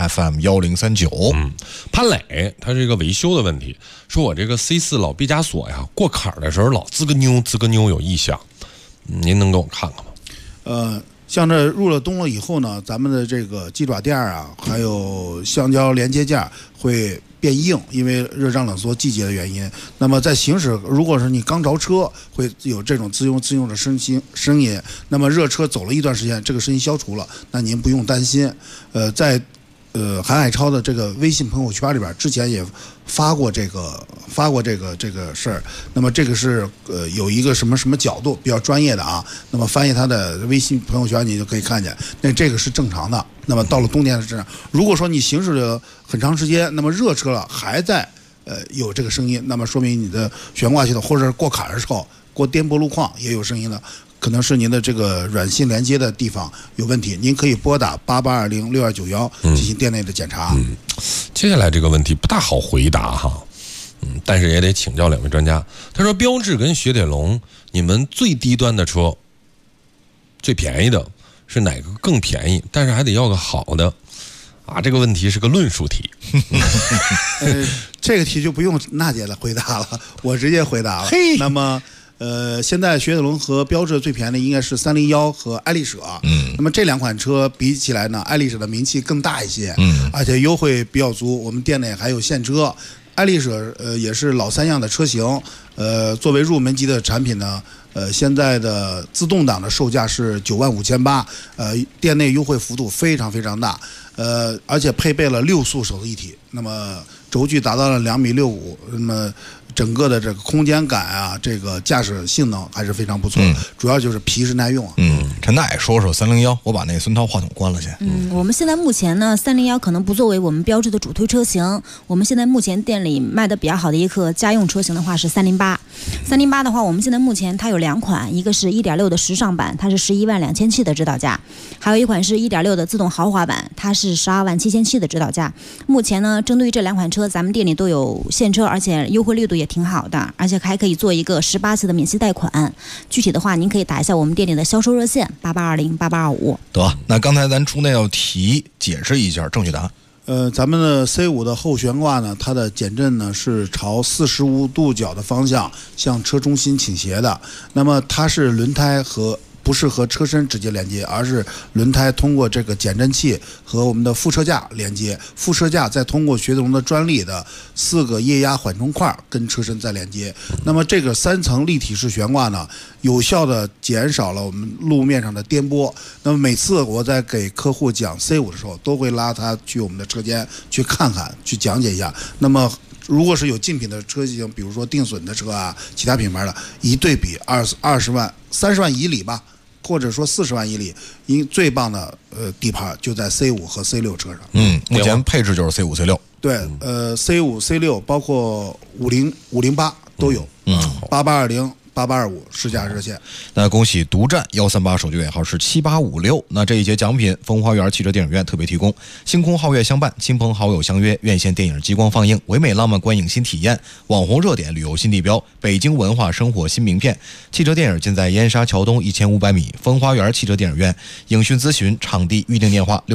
ACFM1039。 潘磊他是一个维修的问题，说我这个 C4 老毕加索呀，过坎的时候老滋个妞有异响，您能给我看看吗？ 像这入了冬了以后呢，咱们的这个鸡爪垫啊，还有橡胶连接件会变硬，因为热胀冷缩季节的原因。那么在行驶，如果是你刚着车，会有这种自用的声音。那么热车走了一段时间，这个声音消除了，那您不用担心。在韩海超的这个微信朋友圈里边，之前也发过这个事儿。那么这个是有一个什么角度比较专业的啊。那么翻译他的微信朋友圈，你就可以看见，那这个是正常的。那么到了冬天是这样。如果说你行驶了很长时间，那么热车了还在有这个声音，那么说明你的悬挂系统或者是过坎的时候，过颠簸路况也有声音的。可能是您的这个软性连接的地方有问题，您可以拨打88206291进行店内的检查。 接下来这个问题不大好回答哈，但是也得请教两位专家。他说，标致跟雪铁龙，你们最低端的车，最便宜的是哪个更便宜？但是还得要个好的啊！这个问题是个论述题。 这个题就不用娜姐来回答了，我直接回答了。那么。现在雪铁龙和标致最便宜的应该是301和爱丽舍。那么这两款车比起来呢，爱丽舍的名气更大一些，而且优惠比较足。我们店内还有现车。爱丽舍也是老三样的车型，作为入门级的产品呢，现在的自动挡的售价是95800，店内优惠幅度非常非常大，而且配备了6速手自一体，那么轴距达到了2.65米，那么整个的这个空间感啊，这个驾驶性能还是非常不错，主要就是皮实耐用啊。 陈大爷说说301，我把那个孙涛话筒关了去。 我们现在目前呢，301可能不作为我们标致的主推车型，我们现在目前店里卖的比较好的一个家用车型的话是308。308的话，我们现在目前它有2款，一个是 1.6 的时尚版，它是11.2万起的指导价，还有一款是 1.6 的自动豪华版，它是12.7万起的指导价。目前呢，针对于这2款车，咱们店里都有现车，而且优惠力度也挺好的，而且还可以做一个18次的免息贷款。具体的话，您可以打一下我们店里的销售热线88208825。 得，那刚才咱出那道题解释一下正确答案。 咱们的 C5 的后悬挂呢，它的减震呢是朝45度角的方向向车中心倾斜的。那么它是轮胎和不是和车身直接连接，而是轮胎通过这个减震器和我们的副车架连接，副车架再通过雪铁龙的专利的4个液压缓冲块跟车身再连接。那么这个3层立体式悬挂呢，有效的减少了我们路面上的颠簸。那么每次我在给客户讲 C5 的时候，都会拉他去我们的车间去看看，去讲解一下。那么如果是有竞品的车型，比如说定损的车啊，其他品牌的，一对比20万、30万以里吧，或者说40万以里，最棒的底盘就在 C5 和 C6 车上。 目前配置就是 C5、C6。 对，C5、C6 包括50、508都有。8820。8825试驾热线。 那恭喜独占138，手机尾号是7856。那这一节奖品，风花园汽车电影院特别提供，星空皓月相伴，亲朋好友相约，院线电影激光放映，唯美浪漫观影新体验，网红热点旅游新地标，北京文化生活新名片。汽车电影尽在燕莎桥东1500米，风花园汽车电影院。影讯咨询场地预订电话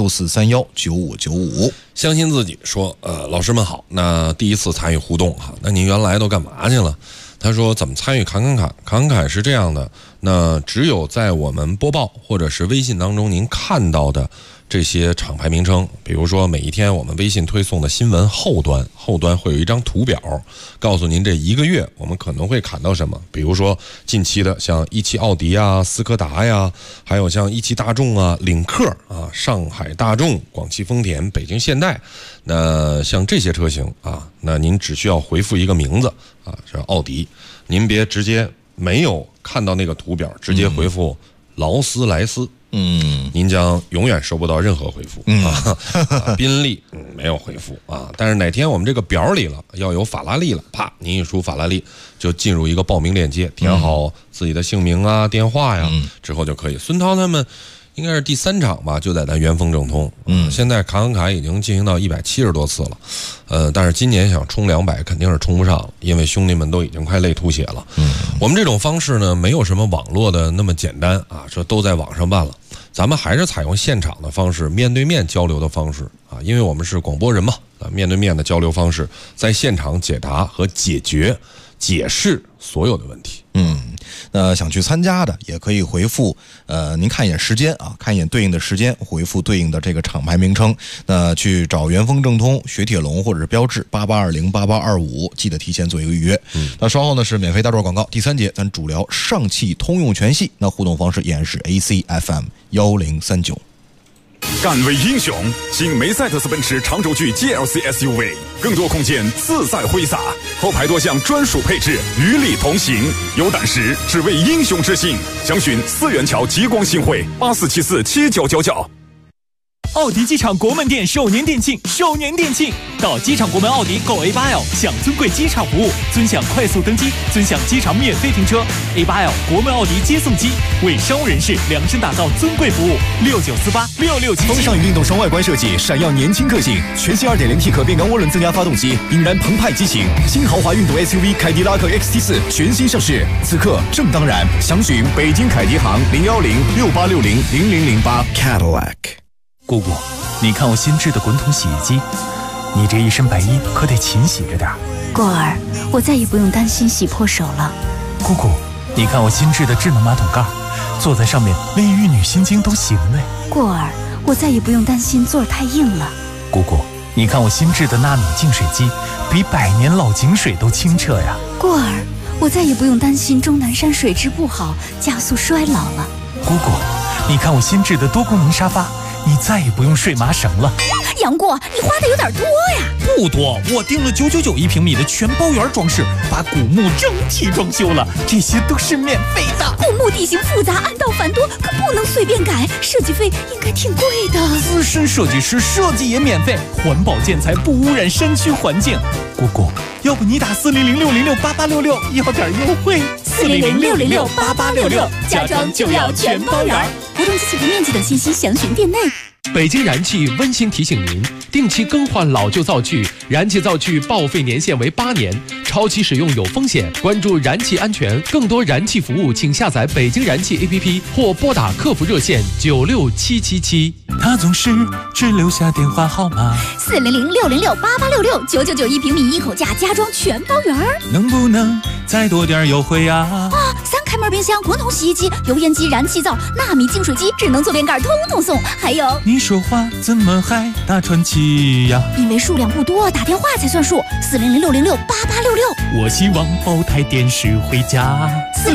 6431959595。 相信自己说，老师们好，那第一次参与互动哈，那您原来都干嘛去了？他说怎么参与侃侃是这样的，那只有在我们播报或者是微信当中您看到的这些厂牌名称，比如说每一天我们微信推送的新闻后端会有一张图表，告诉您这一个月我们可能会砍到什么。比如说近期的像一汽奥迪啊、斯柯达呀，还有像一汽大众啊、领克啊、上海大众、广汽丰田、北京现代，那像这些车型啊，那您只需要回复一个名字啊，是奥迪，您别直接没有看到那个图表，直接回复劳斯莱斯。您将永远收不到任何回复宾利没有回复啊，但是哪天我们这个表里了要有法拉利了，啪，您一输法拉利就进入一个报名链接，填好自己的姓名啊、电话呀，之后就可以。孙涛他们应该是第3场吧，就在咱元丰正通。现在卡已经进行到170多次了，但是今年想冲200肯定是冲不上了，因为兄弟们都已经快累吐血了。我们这种方式呢，没有什么网络的那么简单啊，说都在网上办了，咱们还是采用现场的方式，面对面交流的方式啊，因为我们是广播人嘛，面对面的交流方式，在现场解答和解释所有的问题。 那想去参加的也可以回复您看一眼时间啊，看一眼对应的时间，回复对应的这个厂牌名称，那去找元丰正通、雪铁龙或者是标致88208825，记得提前做一个预约。那稍后呢是免费大段广告，第3节咱主聊上汽通用全系，那互动方式依然是 ACFM 1039。 敢为英雄，新梅赛德斯奔驰长轴距 GLC SUV， 更多空间自在挥洒，后排多项专属配置与你同行。有胆识，只为英雄之心。详询4元桥极光新会84747999。 奥迪机场国门店首年店庆，到机场国门奥迪购 A8L 享尊贵机场服务，尊享快速登机，尊享机场免费停车。A8L 国门奥迪接送机为商务人士量身打造尊贵服务，69486677。 风尚与运动双外观设计，闪耀年轻个性。全新 2.0T 可变缸涡轮增压发动机，引燃澎湃激情。新豪华运动 SUV 凯迪拉克 XT4 全新上市，此刻正当然。详询北京凯迪行01068600008 Cadillac。 姑姑，你看我新制的滚筒洗衣机，你这一身白衣可得勤洗着点。 过儿，我再也不用担心洗破手了。 姑姑，你看我新制的智能马桶盖，坐在上面连玉女心经都行嘞。 过儿，我再也不用担心座儿太硬了。 姑姑，你看我新制的纳米净水机，比100年老井水都清澈呀。 过儿，我再也不用担心钟南山水质不好，加速衰老了。 姑姑，你看我新制的多功能沙发，你再也不用睡麻绳了。 杨过，你花的有点多呀。 不多，我订了9991平米的全包圆装饰，把古墓整体装修了，这些都是免费的。 古墓地形复杂，暗道繁多，可不能随便改，设计费应该挺贵的。 资深设计师设计也免费，环保建材不污染山区环境。姑姑，要不你打40066668866要点优惠。 400668866，家装就要全包圆。活动机器和面积等信息详询店内。 北京燃气温馨提醒您，定期更换老旧灶具，燃气灶具报废年限为8年，超期使用有风险，关注燃气安全。更多燃气服务请下载北京燃气 APP 或拨打客服热线96777。 他总是只留下电话号码 40066668866，9991平米一口价家装全包圆。 能不能再多点优惠啊 ？3开门冰箱、滚筒洗衣机、油烟机、燃气灶、纳米净水机、智能坐便盖，通通送。还有， 你说话怎么还大喘气呀？ 因为数量不多，打电话才算数。40066668866。 我希望包台电视回家。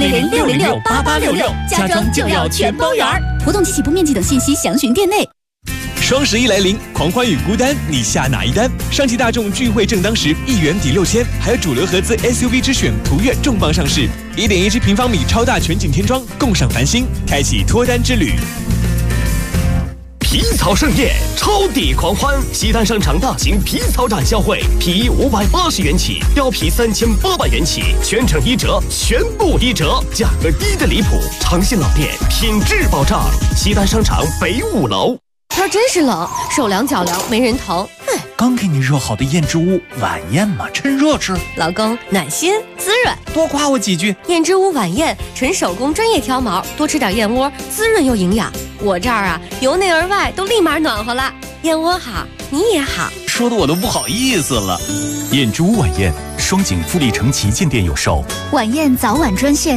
400668866，家装就要全包圆。活动及起步面积等信息详询店内。 双11来临，狂欢与孤单，你下哪一单？上汽大众聚会正当时，1元抵6000，还有主流合资 SUV 之选途岳重磅上市，1.17平方米超大全景天窗，共赏繁星，开启脱单之旅。皮草盛宴，超抵狂欢！西单商场大型皮草展销会，皮衣580元起，貂皮3800元起，全程1折，全部1折，价格低的离谱，长信老店，品质保障。西单商场北5楼。 天真是冷，手凉脚凉没人疼。 刚给你热好的燕之屋晚宴嘛，趁热吃。 老公暖心滋润， 多夸我几句。 燕之屋晚宴，纯手工专业挑毛，多吃点燕窝，滋润又营养。 我这儿啊，由内而外都立马暖和了。燕窝好，你也好， 说的我都不好意思了。燕之屋晚宴，双井富力城旗舰店有售。 晚宴早晚专线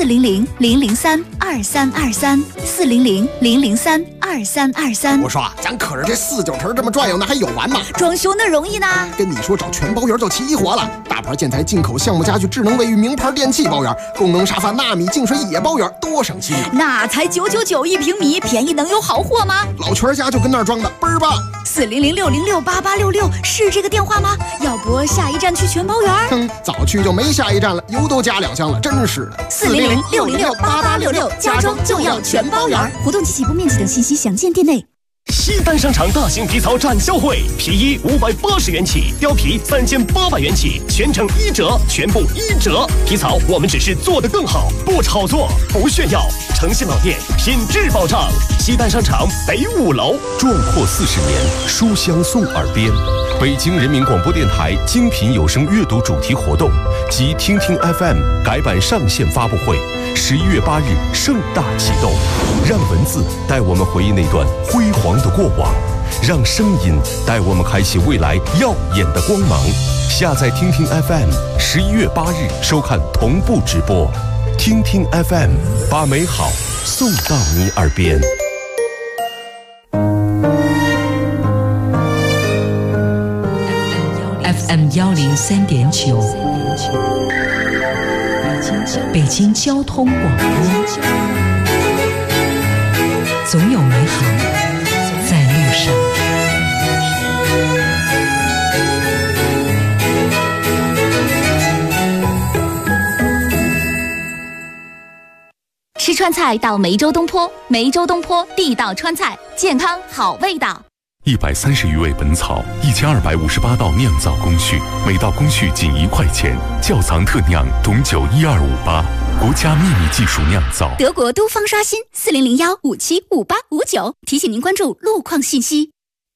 400-003-2323，400-003-2323。 我说，咱可是这49城这么转悠，那还有完吗？ 装修那容易呢。 跟你说，找全包园就齐活了，大牌建材、进口项目家具、智能卫浴、名牌电器包园，功能沙发、纳米净水也包园，多省心。 那才999一平米，便宜能有好货吗？ 老全家就跟那儿装的，倍儿棒。 400-606-8866是这个电话吗？要不下一站去全包园？ 早去就没下一站了，油都加2箱了，真是的。 400-606-8866，家装就要全包园。活动及起步面积等信息详见店内。 西单商场大型皮草展销会，皮衣580元起，貂皮3800元起，全程1折，全部1折。皮草我们只是做得更好，不炒作，不炫耀，诚信老店，品质保障。西单商场北5楼。 壮阔40年，书香送耳边。北京人民广播电台精品有声阅读主题活动及听听 FM 改版上线发布会，11月8日盛大启动。让文字带我们回忆那段辉煌的过往，让声音带我们开启未来耀眼的光芒。下载听听 FM，11月8日收看同步直播。听听 FM， 把美好送到你耳边。 FM 103.9，北京交通广播，总有美好在路上。 吃川菜到梅州东坡，梅州东坡地道川菜，健康好味道。 130余味本草，1258道酿造工序，每道工序仅1块钱。窖藏特酿董酒12588，国家秘密技术酿造。 德国都方刷新40015755859，提醒您关注路况信息。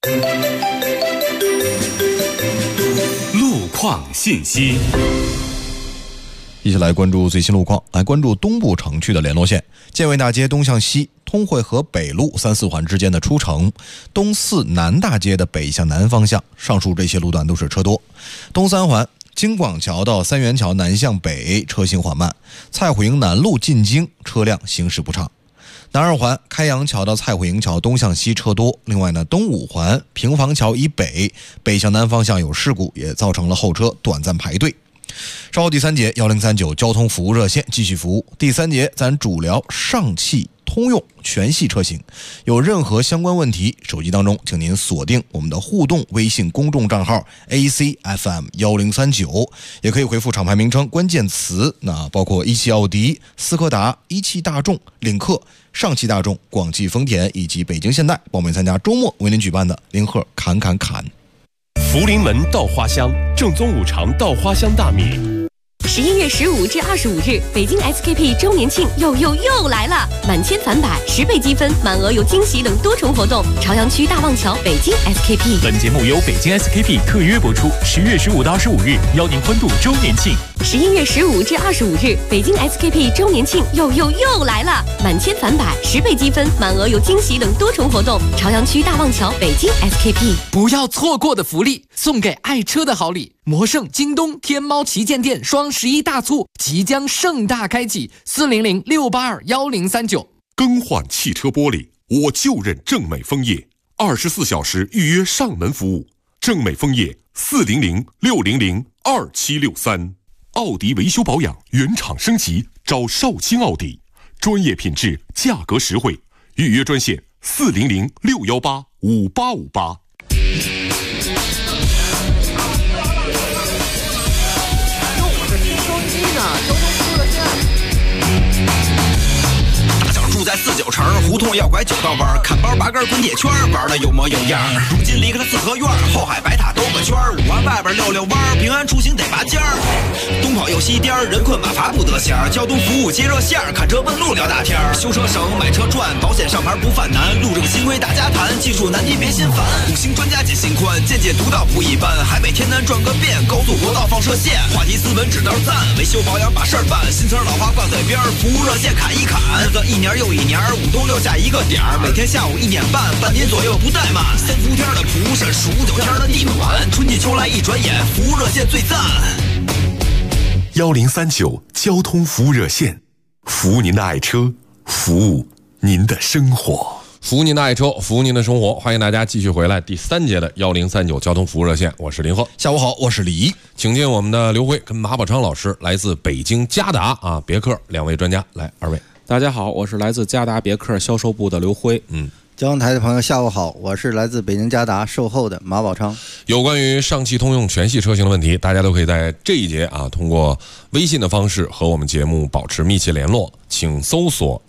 路况信息。 一起来关注最新路况，来关注东部城区的联络线：建卫大街东向西，通惠河北路3、4环之间的出城；东4南大街的北向南方向，上述这些路段都是车多；东3环京广桥到三元桥南向北车行缓慢；蔡虎营南路进京车辆行驶不畅；南2环开阳桥到蔡虎营桥东向西车多。另外呢，东5环平房桥以北北向南方向有事故，也造成了后车短暂排队。稍后第3节1039交通服务热线继续服务。第3节咱主聊上汽通用全系车型，有任何相关问题，手机当中请您锁定我们的互动微信公众账号 ACFM1039，也可以回复厂牌名称关键词，那包括一汽奥迪、斯柯达、一汽大众、领克、上汽大众、广汽丰田以及北京现代，报名参加周末为您举办的零贺侃侃侃。 福临门稻花香，正宗五常稻花香大米。 11月15至25日，北京 SKP 周年庆又来了！满千返百，10倍积分，满额有惊喜等多重活动。朝阳区大望桥北京 SKP。 本节目由北京 SKP 特约播出。10月15到25日，邀您欢度周年庆。 11月15至25日，北京 SKP 周年庆又来了！满千返百，10倍积分，满额有惊喜等多重活动。朝阳区大望桥北京 SKP。 不要错过的福利，送给爱车的好礼。魔盛、京东、天猫旗舰店双11大促即将盛大开启，400-682-1039。 更换汽车玻璃，我就认正美枫叶，24小时预约上门服务。正美枫叶400-600-2763。奥迪维修保养原厂升级，找绍兴奥迪，专业品质，价格实惠。预约专线400-618-5858。 住在49城，胡同要拐9道弯，看包拔根滚铁圈，玩的有模有样。如今离开了四合院，后海白塔兜个圈，5环外边溜弯，平安出行得拔尖儿。东跑又西颠，人困马乏不得闲。交通服务接热线，看车问路聊大天。修车省，买车赚，保险上牌不犯难。路这个新规大家谈，技术难题别心烦。5星专家解心宽，见解独到不一般。海北天南转个遍，高速国道放射线，话题斯文指道赞，维修保养把事儿办。新词老话挂嘴边，服务热线砍一砍。日子一年又一年，5冬6夏下一个点儿，每天下午1点半，半年左右不怠慢。三伏天的蒲扇，数9天的地暖，春季秋来一转眼，服务热线最赞。 1039交通服务热线，服务您的爱车，服务您的生活。 服务您的爱车，服务您的生活，欢迎大家继续回来第3节的1039交通服务热线，我是林鹤。 下午好，我是李怡， 请进我们的刘辉跟马宝昌老师，来自北京嘉达啊别克2位专家，来2位。 大家好，我是来自嘉达别克销售部的刘辉。 交通台的朋友下午好，我是来自北京嘉达售后的马宝昌。 有关于上汽通用全系车型的问题，大家都可以在这一节通过微信的方式和我们节目保持密切联络，请搜索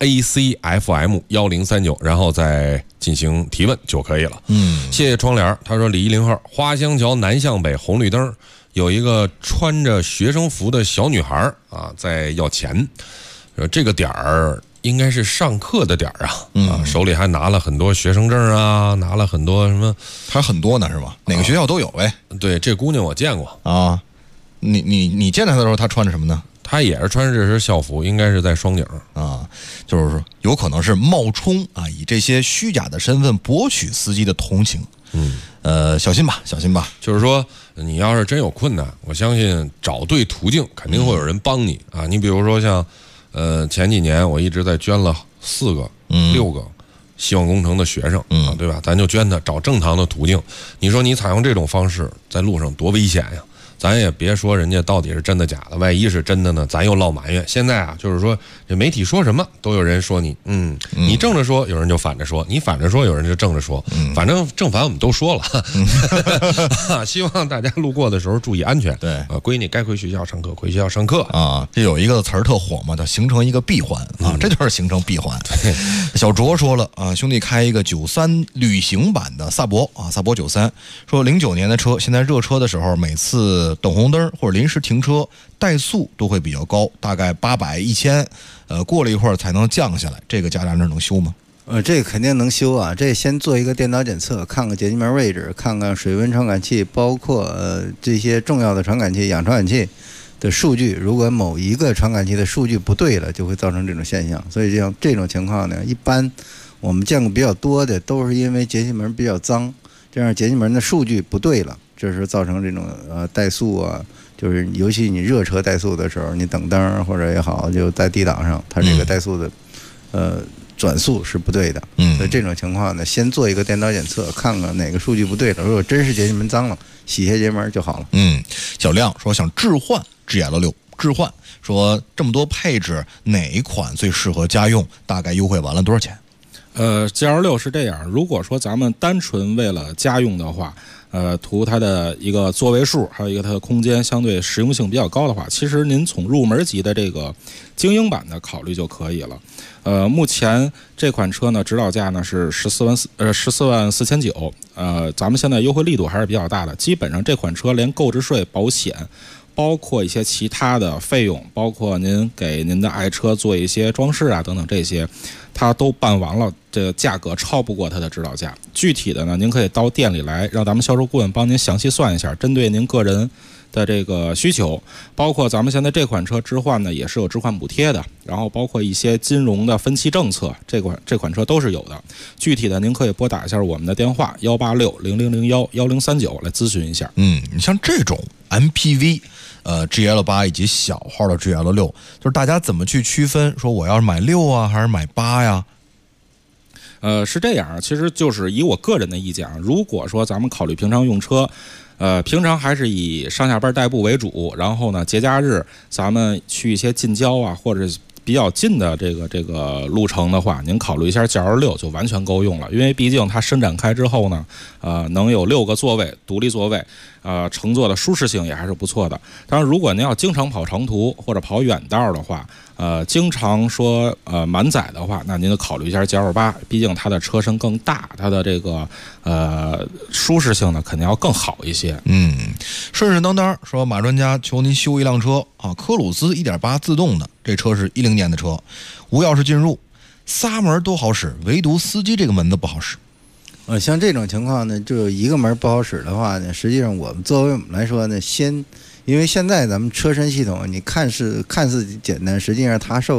ACFM1039，然后再进行提问就可以了。谢谢窗帘，他说李10号花乡桥南向北红绿灯有一个穿着学生服的小女孩在要钱，这个点儿应该是上课的点儿手里还拿了很多学生证拿了很多什么， 还很多呢是吧？哪个学校都有呗。 对，这姑娘我见过啊。你见她的时候，她穿着什么呢？ 她也是穿着这身校服，应该是在双井啊，就是说有可能是冒充以这些虚假的身份博取司机的同情。小心吧，小心吧。 就是说，你要是真有困难，我相信找对途径，肯定会有人帮你啊。你比如说像。前几年我一直在捐了4个、6个希望工程的学生对吧？咱就捐他，找正常的途径。你说你采用这种方式在路上多危险呀！咱也别说人家到底是真的假的，万一是真的呢，咱又落埋怨。现在就是说这媒体说什么都有人说你，你正着说，有人就反着说；你反着说，有人就正着说。反正正反我们都说了。希望大家路过的时候注意安全。 对， 闺女该回学校上课，回学校上课啊。这有一个词儿特火嘛，叫形成一个闭环啊，这就是形成闭环。小卓说了兄弟开一个93旅行版的萨博萨博93，说09年的车，现在热车的时候，每次等红灯或者临时停车，怠速都会比较高，大概800、1000，过了一会儿才能降下来。这个家长这能修吗？ 这个肯定能修啊！这先做一个电脑检测，看看节气门位置，看看水温传感器，包括这些重要的传感器、氧传感器的数据。如果某一个传感器的数据不对了，就会造成这种现象。所以这种情况呢，一般我们见过比较多的，都是因为节气门比较脏，这样节气门的数据不对了。这是造成这种怠速就是尤其你热车怠速的时候，你等灯或者也好，就在低档上，它这个怠速的转速是不对的。所以这种情况呢，先做一个电脑检测，看看哪个数据不对了。如果真是节气门脏了，洗下节门就好了。 小亮说想置换 GL6， 置换说这么多配置，哪一款最适合家用？大概优惠完了多少钱 ？GL6是这样，如果说咱们单纯为了家用的话。图它的一个座位数，还有一个它的空间相对实用性比较高的话，其实您从入门级的这个精英版的考虑就可以了。目前这款车呢，指导价呢是14万4900，咱们现在优惠力度还是比较大的，基本上这款车连购置税、保险。包括一些其他的费用，包括您给您的爱车做一些装饰等等这些，它都办完了，这个价格超不过它的指导价。具体的呢，您可以到店里来，让咱们销售顾问帮您详细算一下，针对您个人的这个需求，包括咱们现在这款车置换呢也是有置换补贴的，然后包括一些金融的分期政策，这款车都是有的。具体的您可以拨打一下我们的电话18600011039来咨询一下。 你像这种 MPV。GL8 以及小号的 GL6， 就是大家怎么去区分？说我要是买6还是买8呀？ 是这样，其实就是以我个人的意见如果说咱们考虑平常用车，平常还是以上下班代步为主，然后呢，节假日咱们去一些近郊或者比较近的这个路程的话，您考虑一下 GL6 就完全够用了，因为毕竟它伸展开之后呢，能有6个座位，独立座位。乘坐的舒适性也还是不错的。当然，如果您要经常跑长途或者跑远道的话，经常说满载的话，那您就考虑一下 GL8，毕竟它的车身更大，它的这个舒适性呢肯定要更好一些。 顺顺当当说马专家求您修一辆车科鲁兹 1.8 自动的，这车是10年的车，无钥匙进入，3门都好使，唯独司机这个门子不好使。 像这种情况呢，就一个门不好使的话呢，实际上作为我们来说呢，因为现在咱们车身系统，你看似简单，实际上它受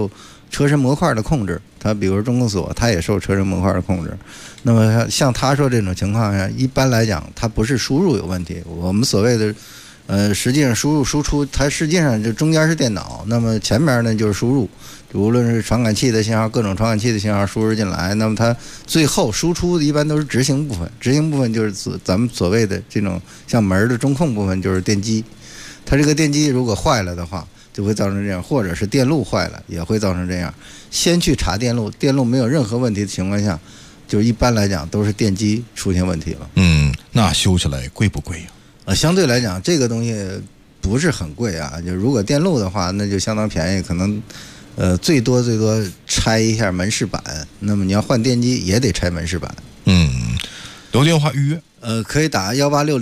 车身模块的控制，它比如中控锁，它也受车身模块的控制。那么像他说这种情况下，一般来讲，它不是输入有问题，我们所谓的实际上输入输出，它实际上就中间是电脑，那么前面呢就是输入，无论是传感器的信号，各种传感器的信号输入进来，那么它最后输出的一般都是执行部分，执行部分就是咱们所谓的这种像门的中控部分，就是电机。它这个电机如果坏了的话，就会造成这样，或者是电路坏了也会造成这样。先去查电路，电路没有任何问题的情况下，就一般来讲都是电机出现问题了。 那修起来贵不贵呀？ 相对来讲，这个东西不是很贵啊。就如果电路的话，那就相当便宜，可能最多拆一下门饰板。那么你要换电机也得拆门饰板。 留电话预约， 可以打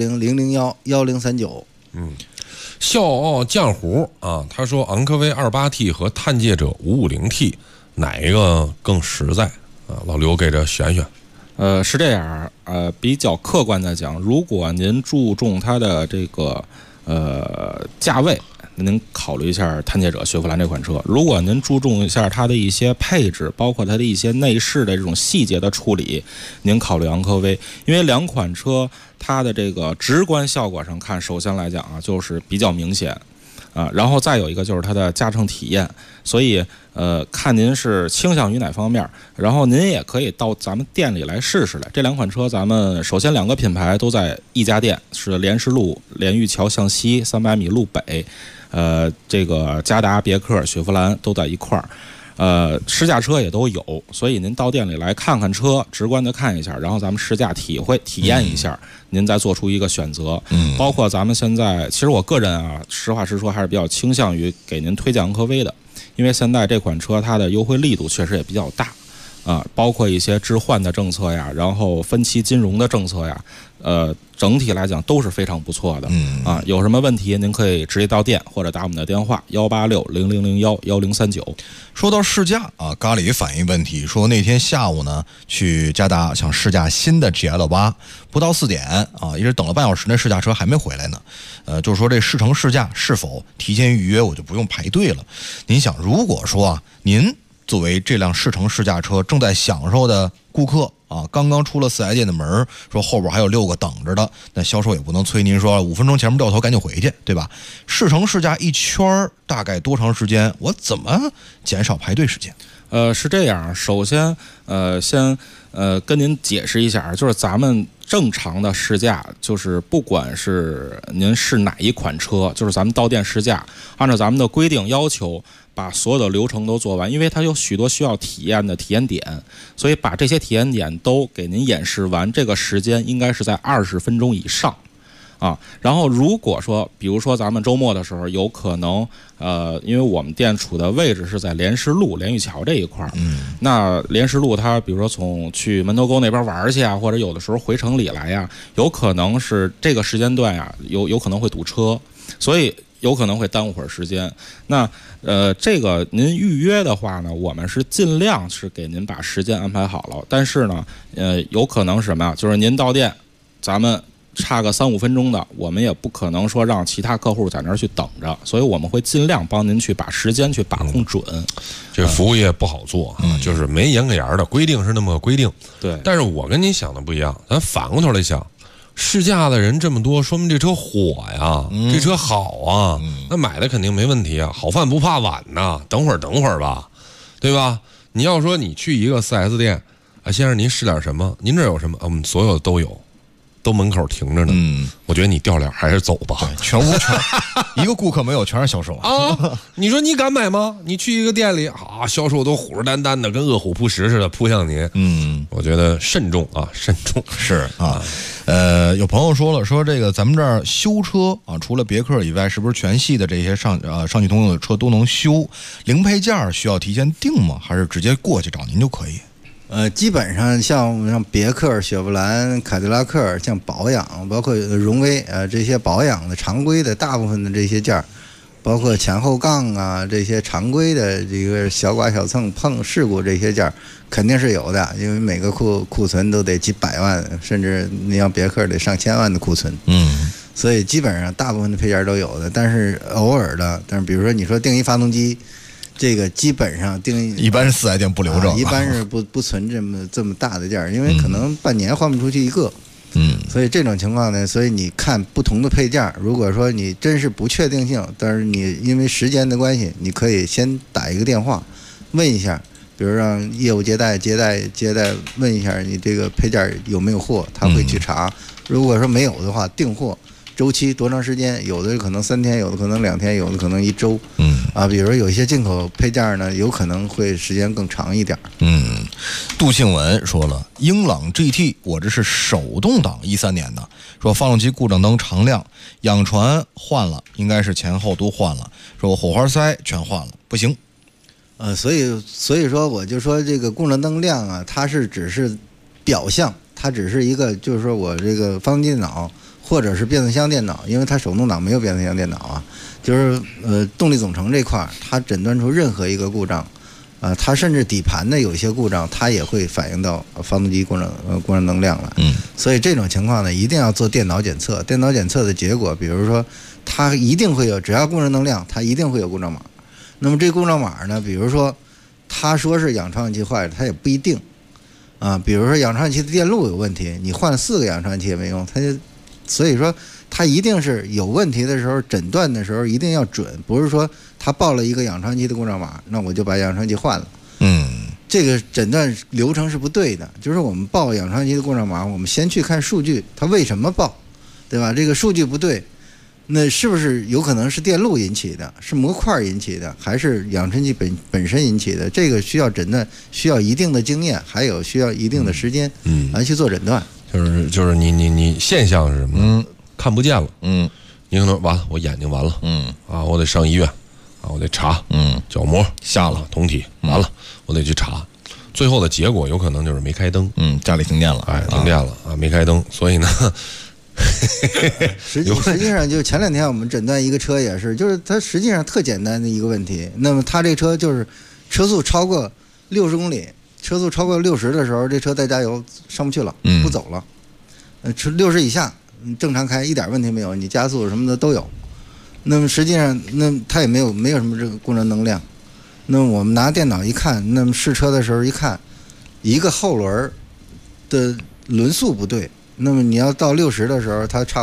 1860-001-1039。 笑傲浆糊啊，他说昂科威 28T 和探界者 550T 哪一个更实在啊？老刘给这选选。 是这样，比较客观的讲，如果您注重它的这个价位，您考虑一下探界者雪佛兰这款车。如果您注重一下它的一些配置，包括它的一些内饰的这种细节的处理，您考虑昂科威。因为两款车它的这个直观效果上看，首先来讲啊，就是比较明显啊，然后再有一个就是它的驾乘体验。所以看您是倾向于哪方面，然后您也可以到咱们店里来试试来。这两款车咱们首先两个品牌都在一家店，是莲石路莲玉桥向西300米路北，这个嘉达、别克、雪佛兰都在一块儿。试驾车也都有，所以您到店里来看看车，直观的看一下，然后咱们试驾体验一下，您再做出一个选择。包括咱们现在，其实我个人啊，实话实说，还是比较倾向于给您推荐昂科威的，因为现在这款车它的优惠力度确实也比较大啊，包括一些置换的政策呀，然后分期金融的政策呀，整体来讲都是非常不错的。啊，有什么问题您可以直接到店或者打我们的电话18600011039。 说到试驾啊，咖喱反映问题说，那天下午呢去嘉达想试驾新的 GL8，不到4点啊，一直等了半小时，那试驾车还没回来呢。就是说这试乘试驾是否提前预约，我就不用排队了。您想，如果说啊，您作为这辆试乘试驾车正在享受的顾客啊，刚刚出了4S店的门，说后边还有6个等着的，那销售也不能催您说5分钟前面掉头赶紧回去，对吧？试乘试驾一圈大概多长时间？我怎么减少排队时间？ 是这样，首先先跟您解释一下，就是咱们正常的试驾，就是不管是您试哪一款车，就是咱们到店试驾，按照咱们的规定要求，把所有的流程都做完，因为它有许多需要体验的体验点，所以把这些体验点都给您演示完，这个时间应该是在20分钟以上啊。然后如果说比如说咱们周末的时候，有可能因为我们店处的位置是在莲石路莲玉桥这一块儿，那莲石路它比如说从去门头沟那边玩去啊，或者有的时候回城里来呀，有可能是这个时间段呀，有可能会堵车，所以有可能会耽误会儿时间。那这个您预约的话呢，我们是尽量是给您把时间安排好了，但是呢有可能是什么呀，就是您到店咱们差个3-5分钟的，我们也不可能说让其他客户在那儿去等着，所以我们会尽量帮您去把时间去把控准。 这服务业不好做啊，就是没严格严的规定是那么个规定。 对， 但是我跟你想的不一样，咱反过头来想，试驾的人这么多，说明这车火呀，这车好啊，那买的肯定没问题啊。好饭不怕晚呐，等会儿吧，对吧？你要说你去一个4S店啊，先生您试点什么？您这有什么？我们所有的都有。都门口停着呢，我觉得你掉脸还是走吧。 全一个顾客没有，全是销售啊！你说你敢买吗？你去一个店里啊，销售都虎视眈眈的，跟饿虎扑食似的扑向你。我觉得慎重啊，慎重是啊。有朋友说了，说这个咱们这儿修车啊，除了别克以外，是不是全系的这些上汽通用的车都能修？零配件需要提前订吗？还是直接过去找您就可以？ 基本上像别克、雪佛兰、凯迪拉克，像保养，包括荣威这些保养的常规的大部分的这些件儿，包括前后杠啊这些常规的这个小剐小蹭碰事故这些件儿，肯定是有的，因为每个库存都得几百万，甚至你要别克得上千万的库存。所以基本上大部分的配件都有的，但是偶尔的，但是比如说你说订一发动机。 这个基本上一般是4S店不留着， 一般是不存这么大的件儿，因为可能半年换不出去一个。所以这种情况呢，所以你看不同的配件，如果说你真是不确定性，但是你因为时间的关系，你可以先打一个电话问一下，比如让业务接待问一下你这个配件有没有货，他会去查。如果说没有的话，订货周期多长时间？有的可能3天，有的可能2天，有的可能1周。比如有一些进口配件呢，有可能会时间更长一点。 杜庆文说了，英朗 GT 我这是手动挡13年的，说发动机故障灯常亮，氧传换了，应该是前后都换了，说火花塞全换了，不行。 所以说我就说这个故障灯亮啊，它只是表象，它只是一个就是说我这个发动机电脑或者是变速箱电脑，因为它手动挡没有变速箱电脑啊，就是动力总成这块它诊断出任何一个故障。它甚至底盘的有一些故障，它也会反映到发动机故障灯亮了。所以这种情况呢，一定要做电脑检测。电脑检测的结果，比如说它一定会有，只要故障灯亮，它一定会有故障码。那么这故障码呢，比如说他说是氧传感器坏了，它也不一定比如说氧传感器的电路有问题，你换了4个氧传感器也没用，所以说它一定是有问题的时候，诊断的时候一定要准，不是说他报了一个氧传感器的故障码，那我就把氧传感器换了。这个诊断流程是不对的。就是我们报氧传感器的故障码，我们先去看数据，它为什么报，对吧？这个数据不对，那是不是有可能是电路引起的，是模块引起的，还是氧传感器本身引起的？这个需要诊断，需要一定的经验，还有需要一定的时间来去做诊断。 就是你现象是什么？看不见了。你可能完了，我眼睛完了。我得上医院我得查。角膜下了，酮体完了，我得去查。最后的结果有可能就是没开灯。 家里停电了。 停电了没开灯，所以呢。 实际上就前2天我们诊断一个车也是，就是它实际上特简单的一个问题。那么它这车就是车速超过60公里，车速超过60的时候，这车带加油上不去了，不走了。60以下正常开一点问题没有，你加速什么的都有。那么实际上那它也没有什么这个故障灯亮。那么我们拿电脑一看，那么试车的时候一看，一个后轮的轮速不对。那么你要到60的时候，它差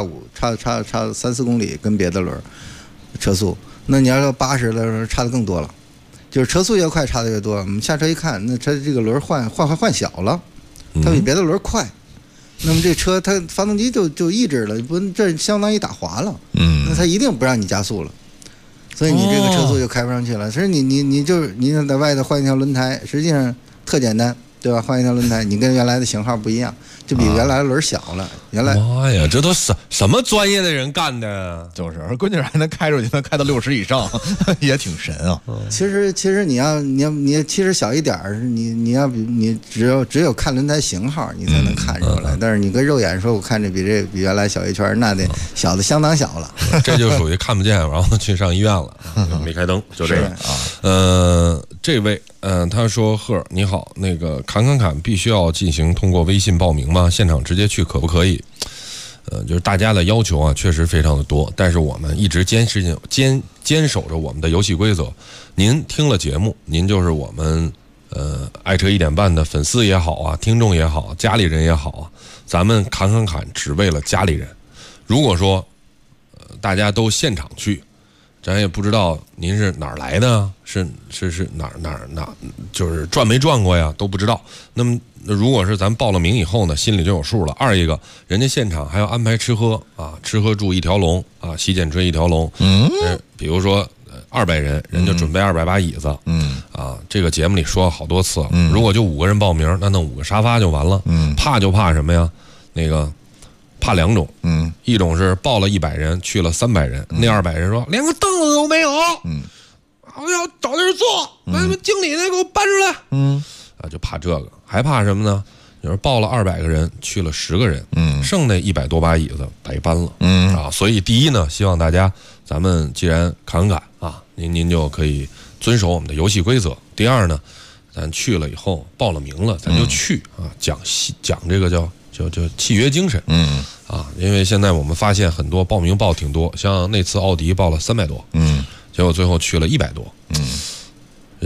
3-4公里跟别的轮车速。那你要到80的时候，差的更多了，就是车速越快差的越多。我们下车一看，那车这个轮换小了，它比别的轮快。那么这车它发动机就抑制了，不，这相当于打滑了。那它一定不让你加速了，所以你这个车速就开不上去了。所以你在外头换一条轮胎，实际上特简单，对吧？换一条轮胎，你跟原来的型号不一样。就比原来的轮小了，原来妈呀，这都什么专业的人干的？ 就是关键还能开出去，能开到60以上，也挺神啊。 其实你其实小一点儿，你只有看轮胎型号，你才能看出来。但是你跟肉眼说，我看这比原来小一圈，那得小的相当小了。 这就属于看不见，然后去上医院了，没开灯，就这个。这位他说贺你好，那个侃必须要进行通过微信报名吗？现场直接去可不可以？就是大家的要求啊，确实非常的多，但是我们一直坚守着我们的游戏规则。您听了节目，您就是我们爱车1点半的粉丝也好啊，听众也好，家里人也好啊，咱们侃只为了家里人。如果说大家都现场去，咱也不知道您是哪儿来的，是哪，就是转没转过呀，都不知道。那么如果是咱报了名以后呢，心里就有数了。二一个，人家现场还要安排吃喝吃喝住一条龙洗剪吹一条龙。比如说200人，人就准备200把椅子。这个节目里说了好多次了。如果就5个人报名，那弄5个沙发就完了。怕就怕什么呀？那个。怕2种，一种是报了100人去了300人，那200人说连个凳子都没有，我要找地儿坐，把你们经理那给我搬出来，就怕这个，还怕什么呢？就是报了200个人去了10个人，剩那100多把椅子白搬了，所以第一呢，希望大家咱们既然侃您就可以遵守我们的游戏规则。第二呢，咱去了以后报了名了，咱就去讲这个叫契约精神。因为现在我们发现很多报名报挺多，像那次奥迪报了300多，结果最后去了100多。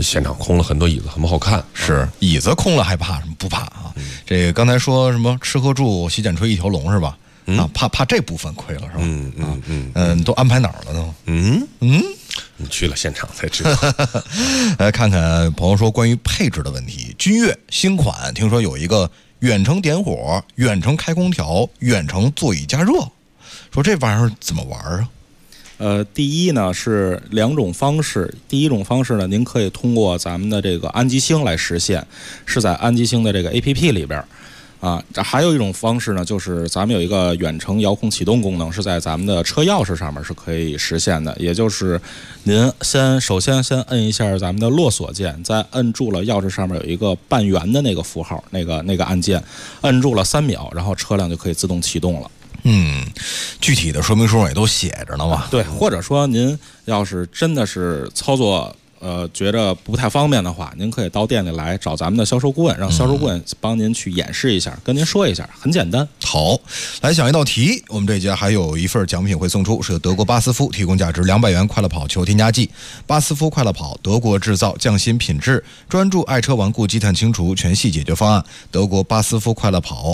现场空了很多椅子，很不好看。 是椅子空了还怕什么？不怕啊！这个刚才说什么吃喝住洗剪吹一条龙是吧？啊，怕这部分亏了是吧？都安排哪儿了呢？ 你去了现场才知道。 来看看朋友说关于配置的问题，君越新款听说有一个远程点火、远程开空调、远程座椅加热，说这玩意儿怎么玩啊？ 第一呢是2种方式，第一种方式呢，您可以通过咱们的这个安吉星来实现，是在安吉星的这个 APP 里边。这还有一种方式呢，就是咱们有一个远程遥控启动功能，是在咱们的车钥匙上面是可以实现的。也就是您首先摁一下咱们的落锁键，再摁住了钥匙上面有一个半圆的那个符号，那个按键，摁住了3秒，然后车辆就可以自动启动了。 具体的说明书也都写着呢嘛。 对，或者说您要是真的是操作觉着不太方便的话，您可以到店里来找咱们的销售顾问，让销售顾问帮您去演示一下，跟您说一下，很简单。 好，来想一道题，我们这节还有一份奖品会送出，是由德国巴斯夫提供价值200元快乐跑球添加剂。巴斯夫快乐跑，德国制造，匠心品质，专注爱车顽固积碳清除全系解决方案。德国巴斯夫快乐跑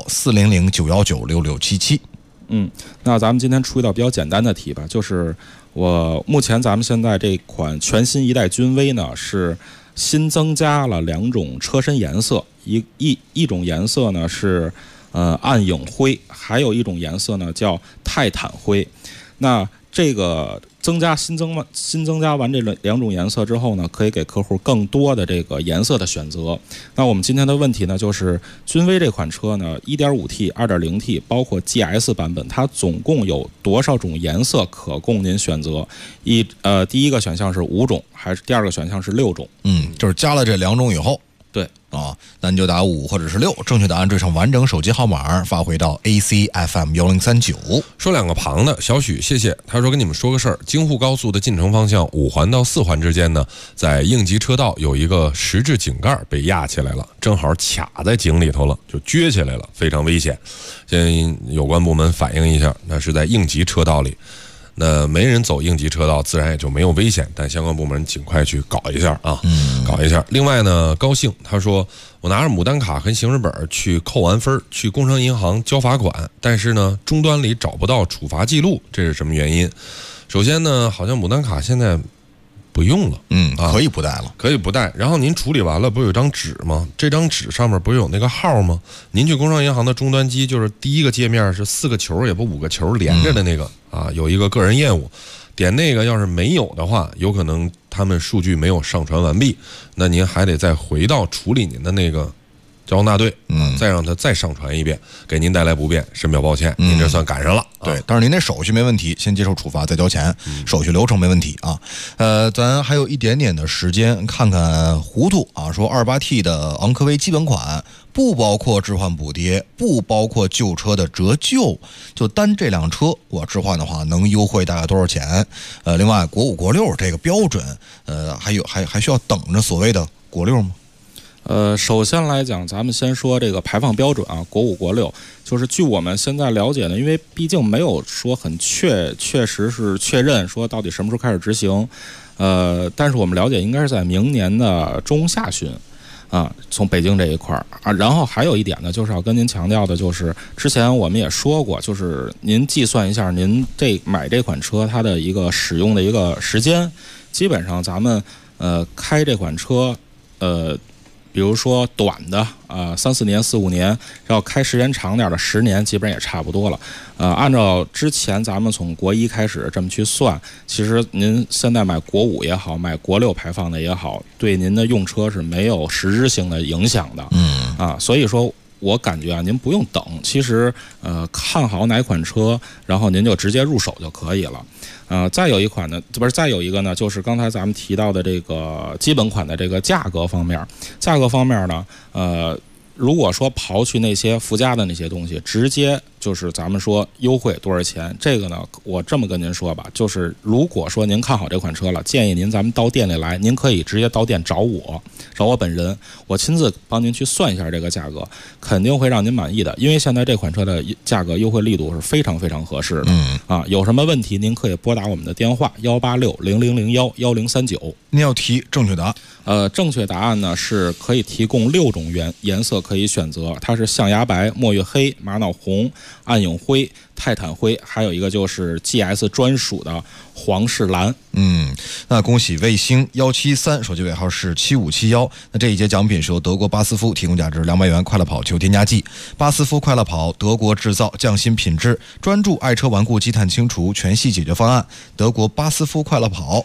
，400-919-6677。 那咱们今天出一道比较简单的题吧，就是目前咱们现在这款全新一代君威呢，是新增加了2种车身颜色，一种颜色呢是暗影灰，还有一种颜色呢叫泰坦灰。那这个新增加完这2种颜色之后呢，可以给客户更多的这个颜色的选择。那我们今天的问题呢，就是君威这款车呢 1.5T、2.0T 包括 GS 版本，它总共有多少种颜色可供您选择？第一个选项是5种，还是第二个选项是6种？ 就是加了这2种以后。 对那你就打5或者是6，正确答案缀上完整手机号码发回到 ACFM1039。 说2个旁的小许，谢谢。他说跟你们说个事儿，京沪高速的进城方向5环到4环之间呢，在应急车道有一个实质井盖被压起来了，正好卡在井里头了，就撅起来了，非常危险。现在有关部门反映一下，那是在应急车道里。那没人走应急车道，自然也就没有危险，但相关部门尽快去搞一下啊，搞一下。另外呢，高兴他说我拿着牡丹卡和行驶本去扣完分，去工商银行交罚款，但是呢终端里找不到处罚记录，这是什么原因？首先呢，好像牡丹卡现在不用了， 可以不带了， 可以不带。然后您处理完了，不是有张纸吗？这张纸上面不是有那个号吗？您去工商银行的终端机，就是第一个界面是4个球，也不5个球连着的那个有一个个人业务，点那个要是没有的话，有可能他们数据没有上传完毕，那您还得再回到处理您的那个交通大队，再让他再上传一遍，给您带来不便，深表抱歉，您这算赶上了。 对，但是您这手续没问题，先接受处罚再交钱，手续流程没问题啊。咱还有一点点的时间，看看糊涂啊，说28T 的昂科威基本款不包括置换补贴，不包括旧车的折旧，就单这辆车我置换的话能优惠大概多少钱？另外国5国6这个标准，还需要等着所谓的国6吗？ 首先来讲，咱们先说这个排放标准啊，国5国6，就是据我们现在了解呢，因为毕竟没有说很确实是确认说到底什么时候开始执行，但是我们了解应该是在明年的中下旬从北京这一块然后还有一点呢，就是要跟您强调的，就是之前我们也说过，就是您计算一下您买这款车它的一个使用的一个时间，基本上咱们开这款车比如说短的3、4年、4、5年，要开时间长点的10年，基本上也差不多了。按照之前咱们从国1开始这么去算，其实您现在买国5也好，买国6排放的也好，对您的用车是没有实质性的影响的。所以说我感觉您不用等，其实看好哪款车，然后您就直接入手就可以了。再有一个呢，就是刚才咱们提到的这个基本款的这个价格方面呢，如果说刨去那些附加的那些东西，直接就是咱们说优惠多少钱，这个呢，我这么跟您说吧，就是如果说您看好这款车了，建议您咱们到店里来，您可以直接到店找我本人，我亲自帮您去算一下这个价格，肯定会让您满意的。因为现在这款车的价格优惠力度是非常非常合适的。有什么问题您可以拨打我们的电话18600011039。 您要提正确答案。 正确答案呢是可以提供6种颜色可以选择，它是象牙白、墨月黑、玛瑙红、暗影灰、泰坦灰，还有一个就是 GS 专属的皇室蓝。 那恭喜卫星173，手机尾号是7571。那这一节奖品是由德国巴斯夫提供，价值200元快乐跑球添加剂。巴斯夫快乐跑，德国制造，匠心品质，专注爱车顽固积碳清除全系解决方案。德国巴斯夫快乐跑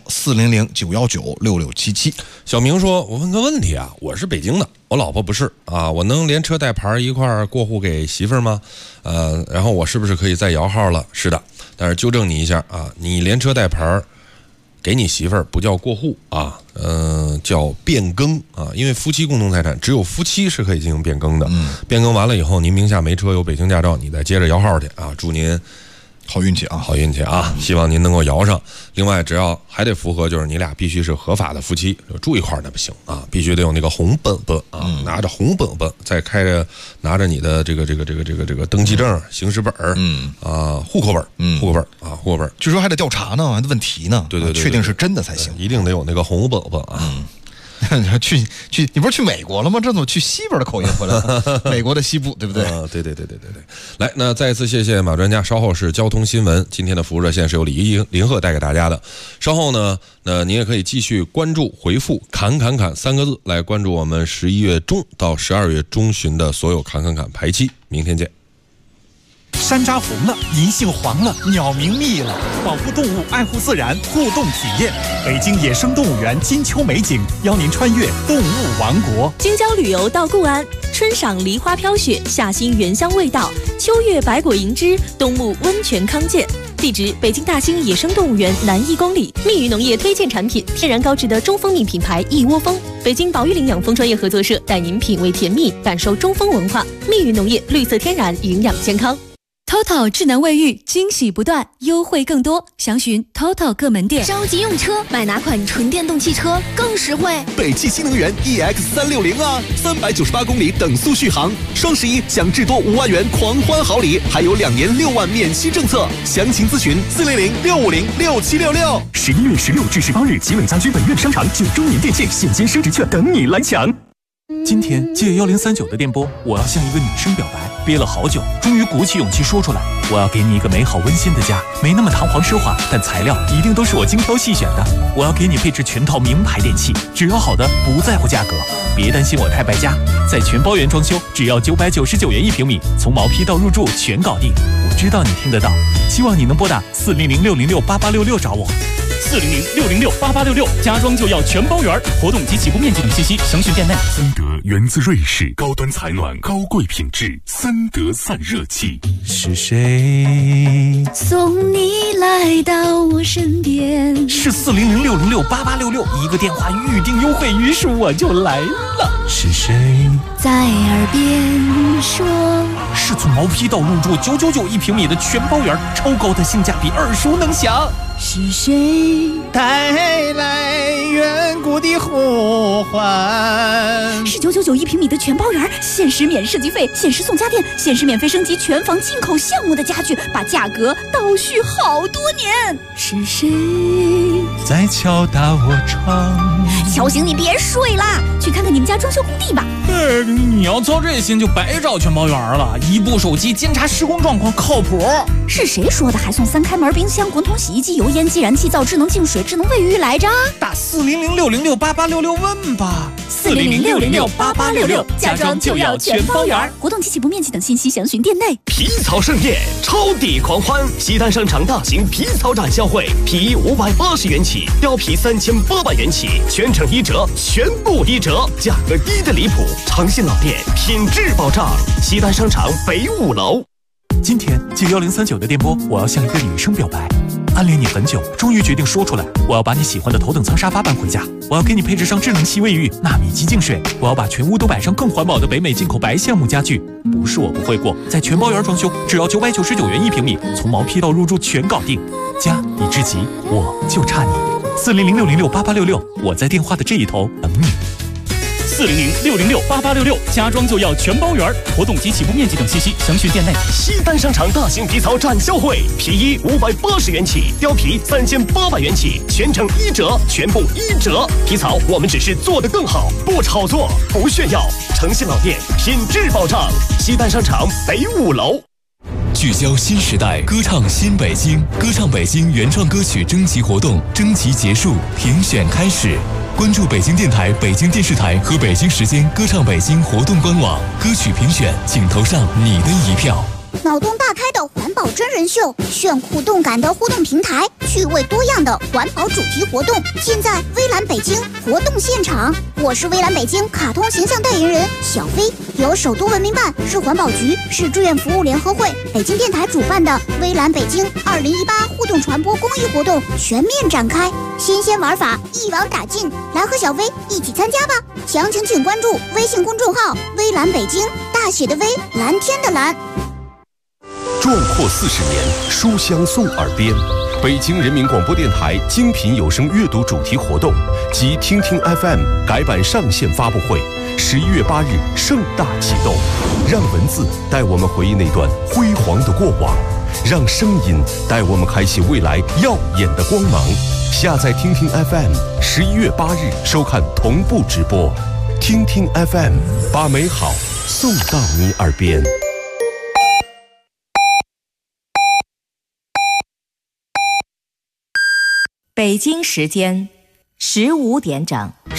，400-919-6677。 小明说：“我问个问题啊，我是北京的，我老婆不是啊，我能连车带牌一块儿过户给媳妇儿吗？然后我是不是可以再摇号了？是的，但是纠正你一下啊，你连车带牌给你媳妇儿不叫过户啊，叫变更啊，因为夫妻共同财产只有夫妻是可以进行变更的。变更完了以后，您名下没车有北京驾照，你再接着摇号去啊，祝您好运气啊， 好运气啊！希望您能够摇上。另外，只要还得符合，就是你俩必须是合法的夫妻，住一块儿那不行啊，必须得有那个红本本啊，拿着红本本，再拿着你的这个登记证、行驶本户口本，户口本。 据说还得调查呢，还得问题呢， 对， 确定是真的才行， 一定得有那个红本本啊。 去，你不是去美国了吗？这怎么去西边的口音回来了？美国的西部，对不对？ 对。来，那再一次谢谢马专家。稍后是交通新闻，今天的服务热线是由李林鹤带给大家的。稍后呢，您也可以继续关注回复“砍砍砍”3个字来关注我们11月中到12月中旬的所有砍砍砍排期。明天见。 山楂红了，银杏黄了，鸟鸣密了，保护动物，爱护自然，互动体验。北京野生动物园金秋美景，邀您穿越动物王国。 京郊旅游到固安，春赏梨花飘雪，夏欣原香味道，秋月百果银枝，冬沐温泉康健。地址：北京大兴野生动物园南1公里。蜜语农业推荐产品：天然高质的中蜂蜜品牌一窝蜂。北京宝玉领养蜂专业合作社带您品味甜蜜，感受中蜂文化。蜜语农业，绿色天然，营养健康。TOTO 智能卫浴，惊喜不断，优惠更多，详询 TOTO 各门店。 着急用车，买哪款纯电动汽车更实惠？ 北汽新能源 EX360啊，398公里等速续航，双11享至多5万元狂欢好礼，还有2年6万免息政策。详情咨询400-650-6766。 11月16至18日，吉伟家居本院商场9周年店庆现金升值券等你来抢。今天借1039的电波，我要向一个女生表白，憋了好久，终于鼓起勇气说出来。我要给你一个美好温馨的家，没那么堂皇奢华，但材料一定都是我精挑细选的。我要给你配置全套名牌电器，只要好的，不在乎价格。别担心我太败家，在全包圆装修，只要999元1平米，从毛坯到入住全搞定。我知道你听得到，希望你能拨打400-606-8866找我。400-606-8866，家装就要全包圆，活动及起步面积等信息详询店内。 森德源自瑞士，高端采暖，高贵品质，森德散热器。 是谁送你来到我身边？ 是400-606-8866，一个电话预定优惠，于是我就来了。是谁在耳边说？ 是从毛坯到入住9991平米的全包圆，超高的性价比，耳熟能详。 是谁带来远古的呼唤？ 是9991平米的全包圆，限时免设计费，限时送家电，限时免费升级全房进口项目的家具，把价格倒叙好多年。是谁在敲打我窗？ 敲醒你别睡啦，去看看你们家装修工地吧。 你要操这心就白找全包圆了，一部手机监察施工状况靠谱。 是谁说的还送3开门冰箱、滚筒洗衣机、油烟机、燃气灶、智能净水、智能卫浴来着？ 打400-606-8866问吧。 400-606-8866，家装就要全包圆。活动及起步面积等信息详询店内。 皮草盛宴，超抵狂欢！西单商场大型皮草展销会，皮衣580元起，貂皮3800元起，全程1折，全部1折，价格低的离谱。诚信老店，品质保障。西单商场北5楼。 今天借1039的电波，我要向一个女生表白。 暗恋你很久，终于决定说出来。我要把你喜欢的头等舱沙发搬回家，我要给你配置上智能吸卫浴、纳米级净水，我要把全屋都摆上更环保的北美进口白橡木家具。不是我不会过，在全包园装修，只要999元1平米，从毛坯到入住全搞定。家已至极，我就差你。400-606-8866，我在电话的这一头等你。 400-606-8866，家装就要全包圆，活动及起步面积等信息详询店内。 西单商场大型皮草展销会，皮衣580元起，貂皮3800元起，全程1折，全部1折。皮草我们只是做得更好，不炒作，不炫耀，诚信老店，品质保障。西单商场北5楼。 聚焦新时代，歌唱新北京，歌唱北京原创歌曲征集活动征集结束，评选开始。关注北京电台、北京电视台和北京时间歌唱北京活动官网，歌曲评选，请投上你的一票。 脑洞大开的环保真人秀，炫酷动感的互动平台，趣味多样的环保主题活动，尽在微蓝北京活动现场。我是微蓝北京卡通形象代言人小飞，由首都文明办、市环保局、市志愿服务联合会、北京电台主办的微蓝北京2018互动传播公益活动全面展开，新鲜玩法一网打尽，来和小飞一起参加吧！详情请关注微信公众号“微蓝北京”，大写的微，蓝天的蓝。 壮阔40年，书香送耳边。北京人民广播电台精品有声阅读主题活动及听听 FM 改版上线发布会，11月8日盛大启动。让文字带我们回忆那段辉煌的过往，让声音带我们开启未来耀眼的光芒。下载听听 FM，11月8日收看同步直播。听听 FM， 把美好送到你耳边。 北京时间15点整。